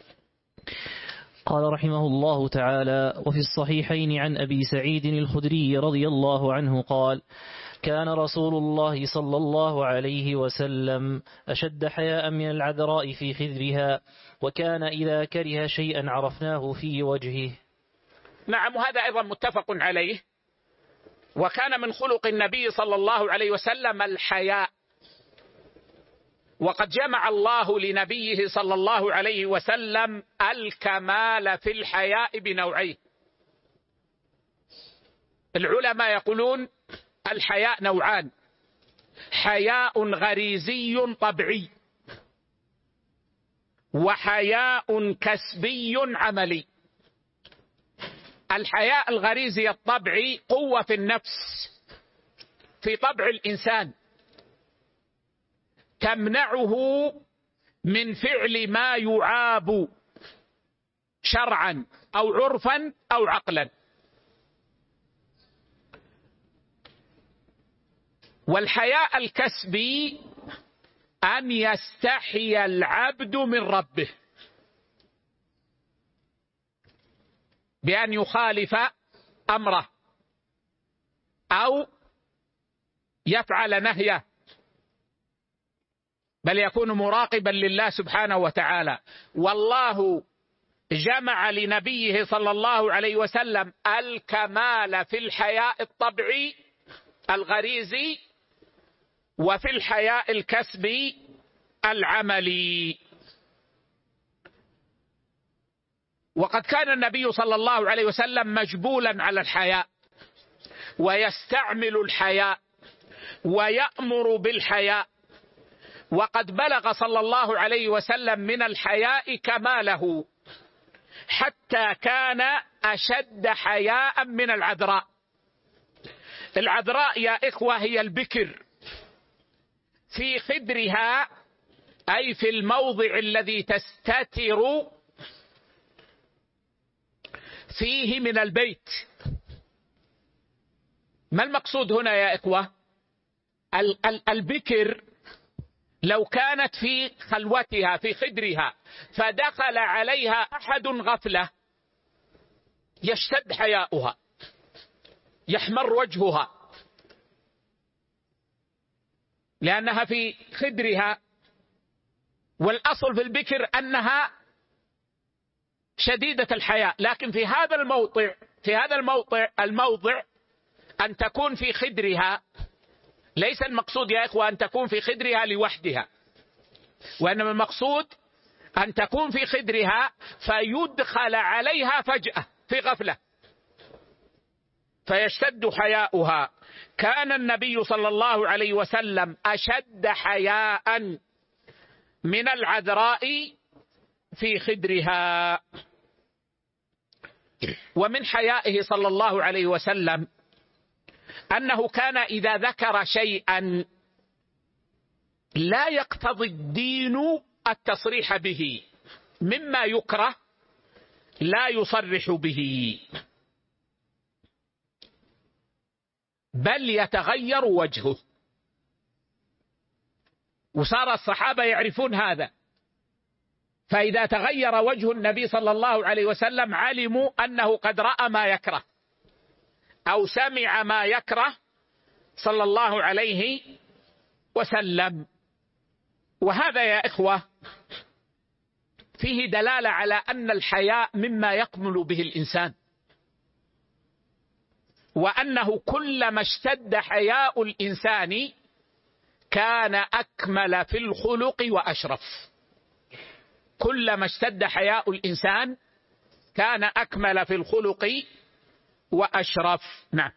قال رحمه الله تعالى: وفي الصحيحين عن أبي سعيد الخدري رضي الله عنه قال: كان رسول الله صلى الله عليه وسلم أشد حياء من العذراء في خذرها، وكان إذا كره شيئا عرفناه في وجهه. نعم، وهذا أيضا متفق عليه. وكان من خلق النبي صلى الله عليه وسلم الحياء، وقد جمع الله لنبيه صلى الله عليه وسلم الكمال في الحياء بنوعين. العلماء يقولون الحياء نوعان: حياء غريزي طبيعي، وحياء كسبي عملي. الحياء الغريزي الطبيعي قوة في النفس، في طبع الإنسان، تمنعه من فعل ما يعاب شرعا أو عرفا أو عقلا. والحياء الكسبي أن يستحي العبد من ربه بأن يخالف أمره أو يفعل نهيه، بل يكون مراقبا لله سبحانه وتعالى. والله جمع لنبيه صلى الله عليه وسلم الكمال في الحياء الطبيعي الغريزي وفي الحياء الكسبي العملي. وقد كان النبي صلى الله عليه وسلم مجبولا على الحياء، ويستعمل الحياء ويأمر بالحياء، وقد بلغ صلى الله عليه وسلم من الحياء كماله، حتى كان أشد حياء من العذراء. العذراء يا إخوة هي البكر في خدرها، أي في الموضع الذي تستتر فيه من البيت. ما المقصود هنا يا إخوة؟ البكر لو كانت في خلوتها في خدرها فدخل عليها أحد غفلة يشتد حياؤها، يحمر وجهها، لأنها في خدرها. والأصل في البكر أنها شديدة الحياء، لكن في هذا الموضع في هذا الموضع الموضع أن تكون في خدرها. ليس المقصود يا إخوة أن تكون في خدرها لوحدها، وإنما المقصود أن تكون في خدرها فيدخل عليها فجأة في غفلة فيشتد حياؤها. كان النبي صلى الله عليه وسلم أشد حياء من العذراء في خدرها. ومن حيائه صلى الله عليه وسلم أنه كان إذا ذكر شيئا لا يقتضي الدين التصريح به مما يكره لا يصرح به، بل يتغير وجهه. وصار الصحابة يعرفون هذا، فإذا تغير وجه النبي صلى الله عليه وسلم علموا أنه قد رأى ما يكره أو سمع ما يكره صلى الله عليه وسلم. وهذا يا إخوة فيه دلالة على أن الحياء مما يكمل به الإنسان، وأنه كلما اشتد حياء الإنسان كان أكمل في الخلق وأشرف. كلما اشتد حياء الإنسان كان أكمل في الخلق وأشرف. نعم.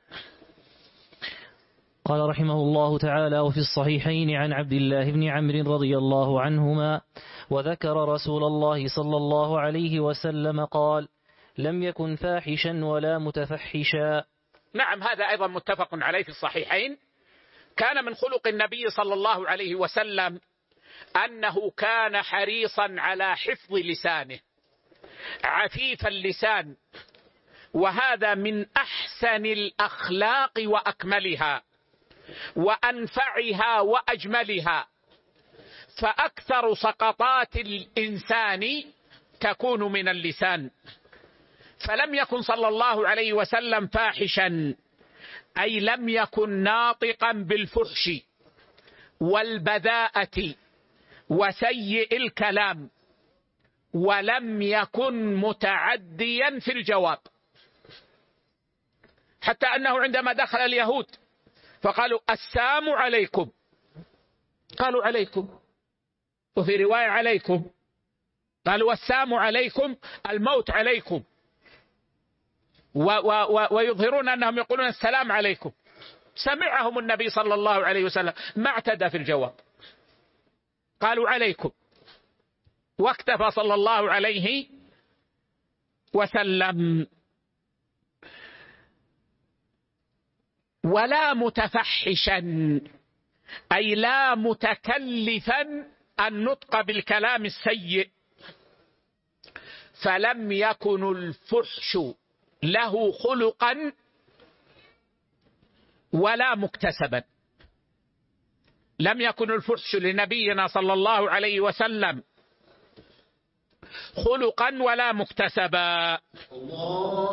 قال رحمه الله تعالى: وفي الصحيحين عن عبد الله بن عمرو رضي الله عنهما: وذكر رسول الله صلى الله عليه وسلم قال: لم يكن فاحشا ولا متفحشا. نعم، هذا أيضا متفق عليه في الصحيحين. كان من خلق النبي صلى الله عليه وسلم أنه كان حريصا على حفظ لسانه، عفيف اللسان، وهذا من أحسن الأخلاق وأكملها وأنفعها وأجملها. فأكثر سقطات الإنسان تكون من اللسان. فلم يكن صلى الله عليه وسلم فاحشا، أي لم يكن ناطقا بالفحش والبذاءة وسيء الكلام، ولم يكن متعديا في الجواب، حتى أنه عندما دخل اليهود فقالوا: السلام عليكم، قالوا: عليكم، وفي رواية عليكم، قالوا: السلام عليكم، الموت عليكم، و و ويظهرون أنهم يقولون السلام عليكم. سمعهم النبي صلى الله عليه وسلم، ما اعتدى في الجواب، قالوا: عليكم، واكتفى صلى الله عليه وسلم. ولا متفحشا، أي لا متكلفا النطق بالكلام السيء، فلم يكن الفحش له خلقا ولا مكتسبا. لم يكن الفحش لنبينا صلى الله عليه وسلم خلقا ولا مكتسبا.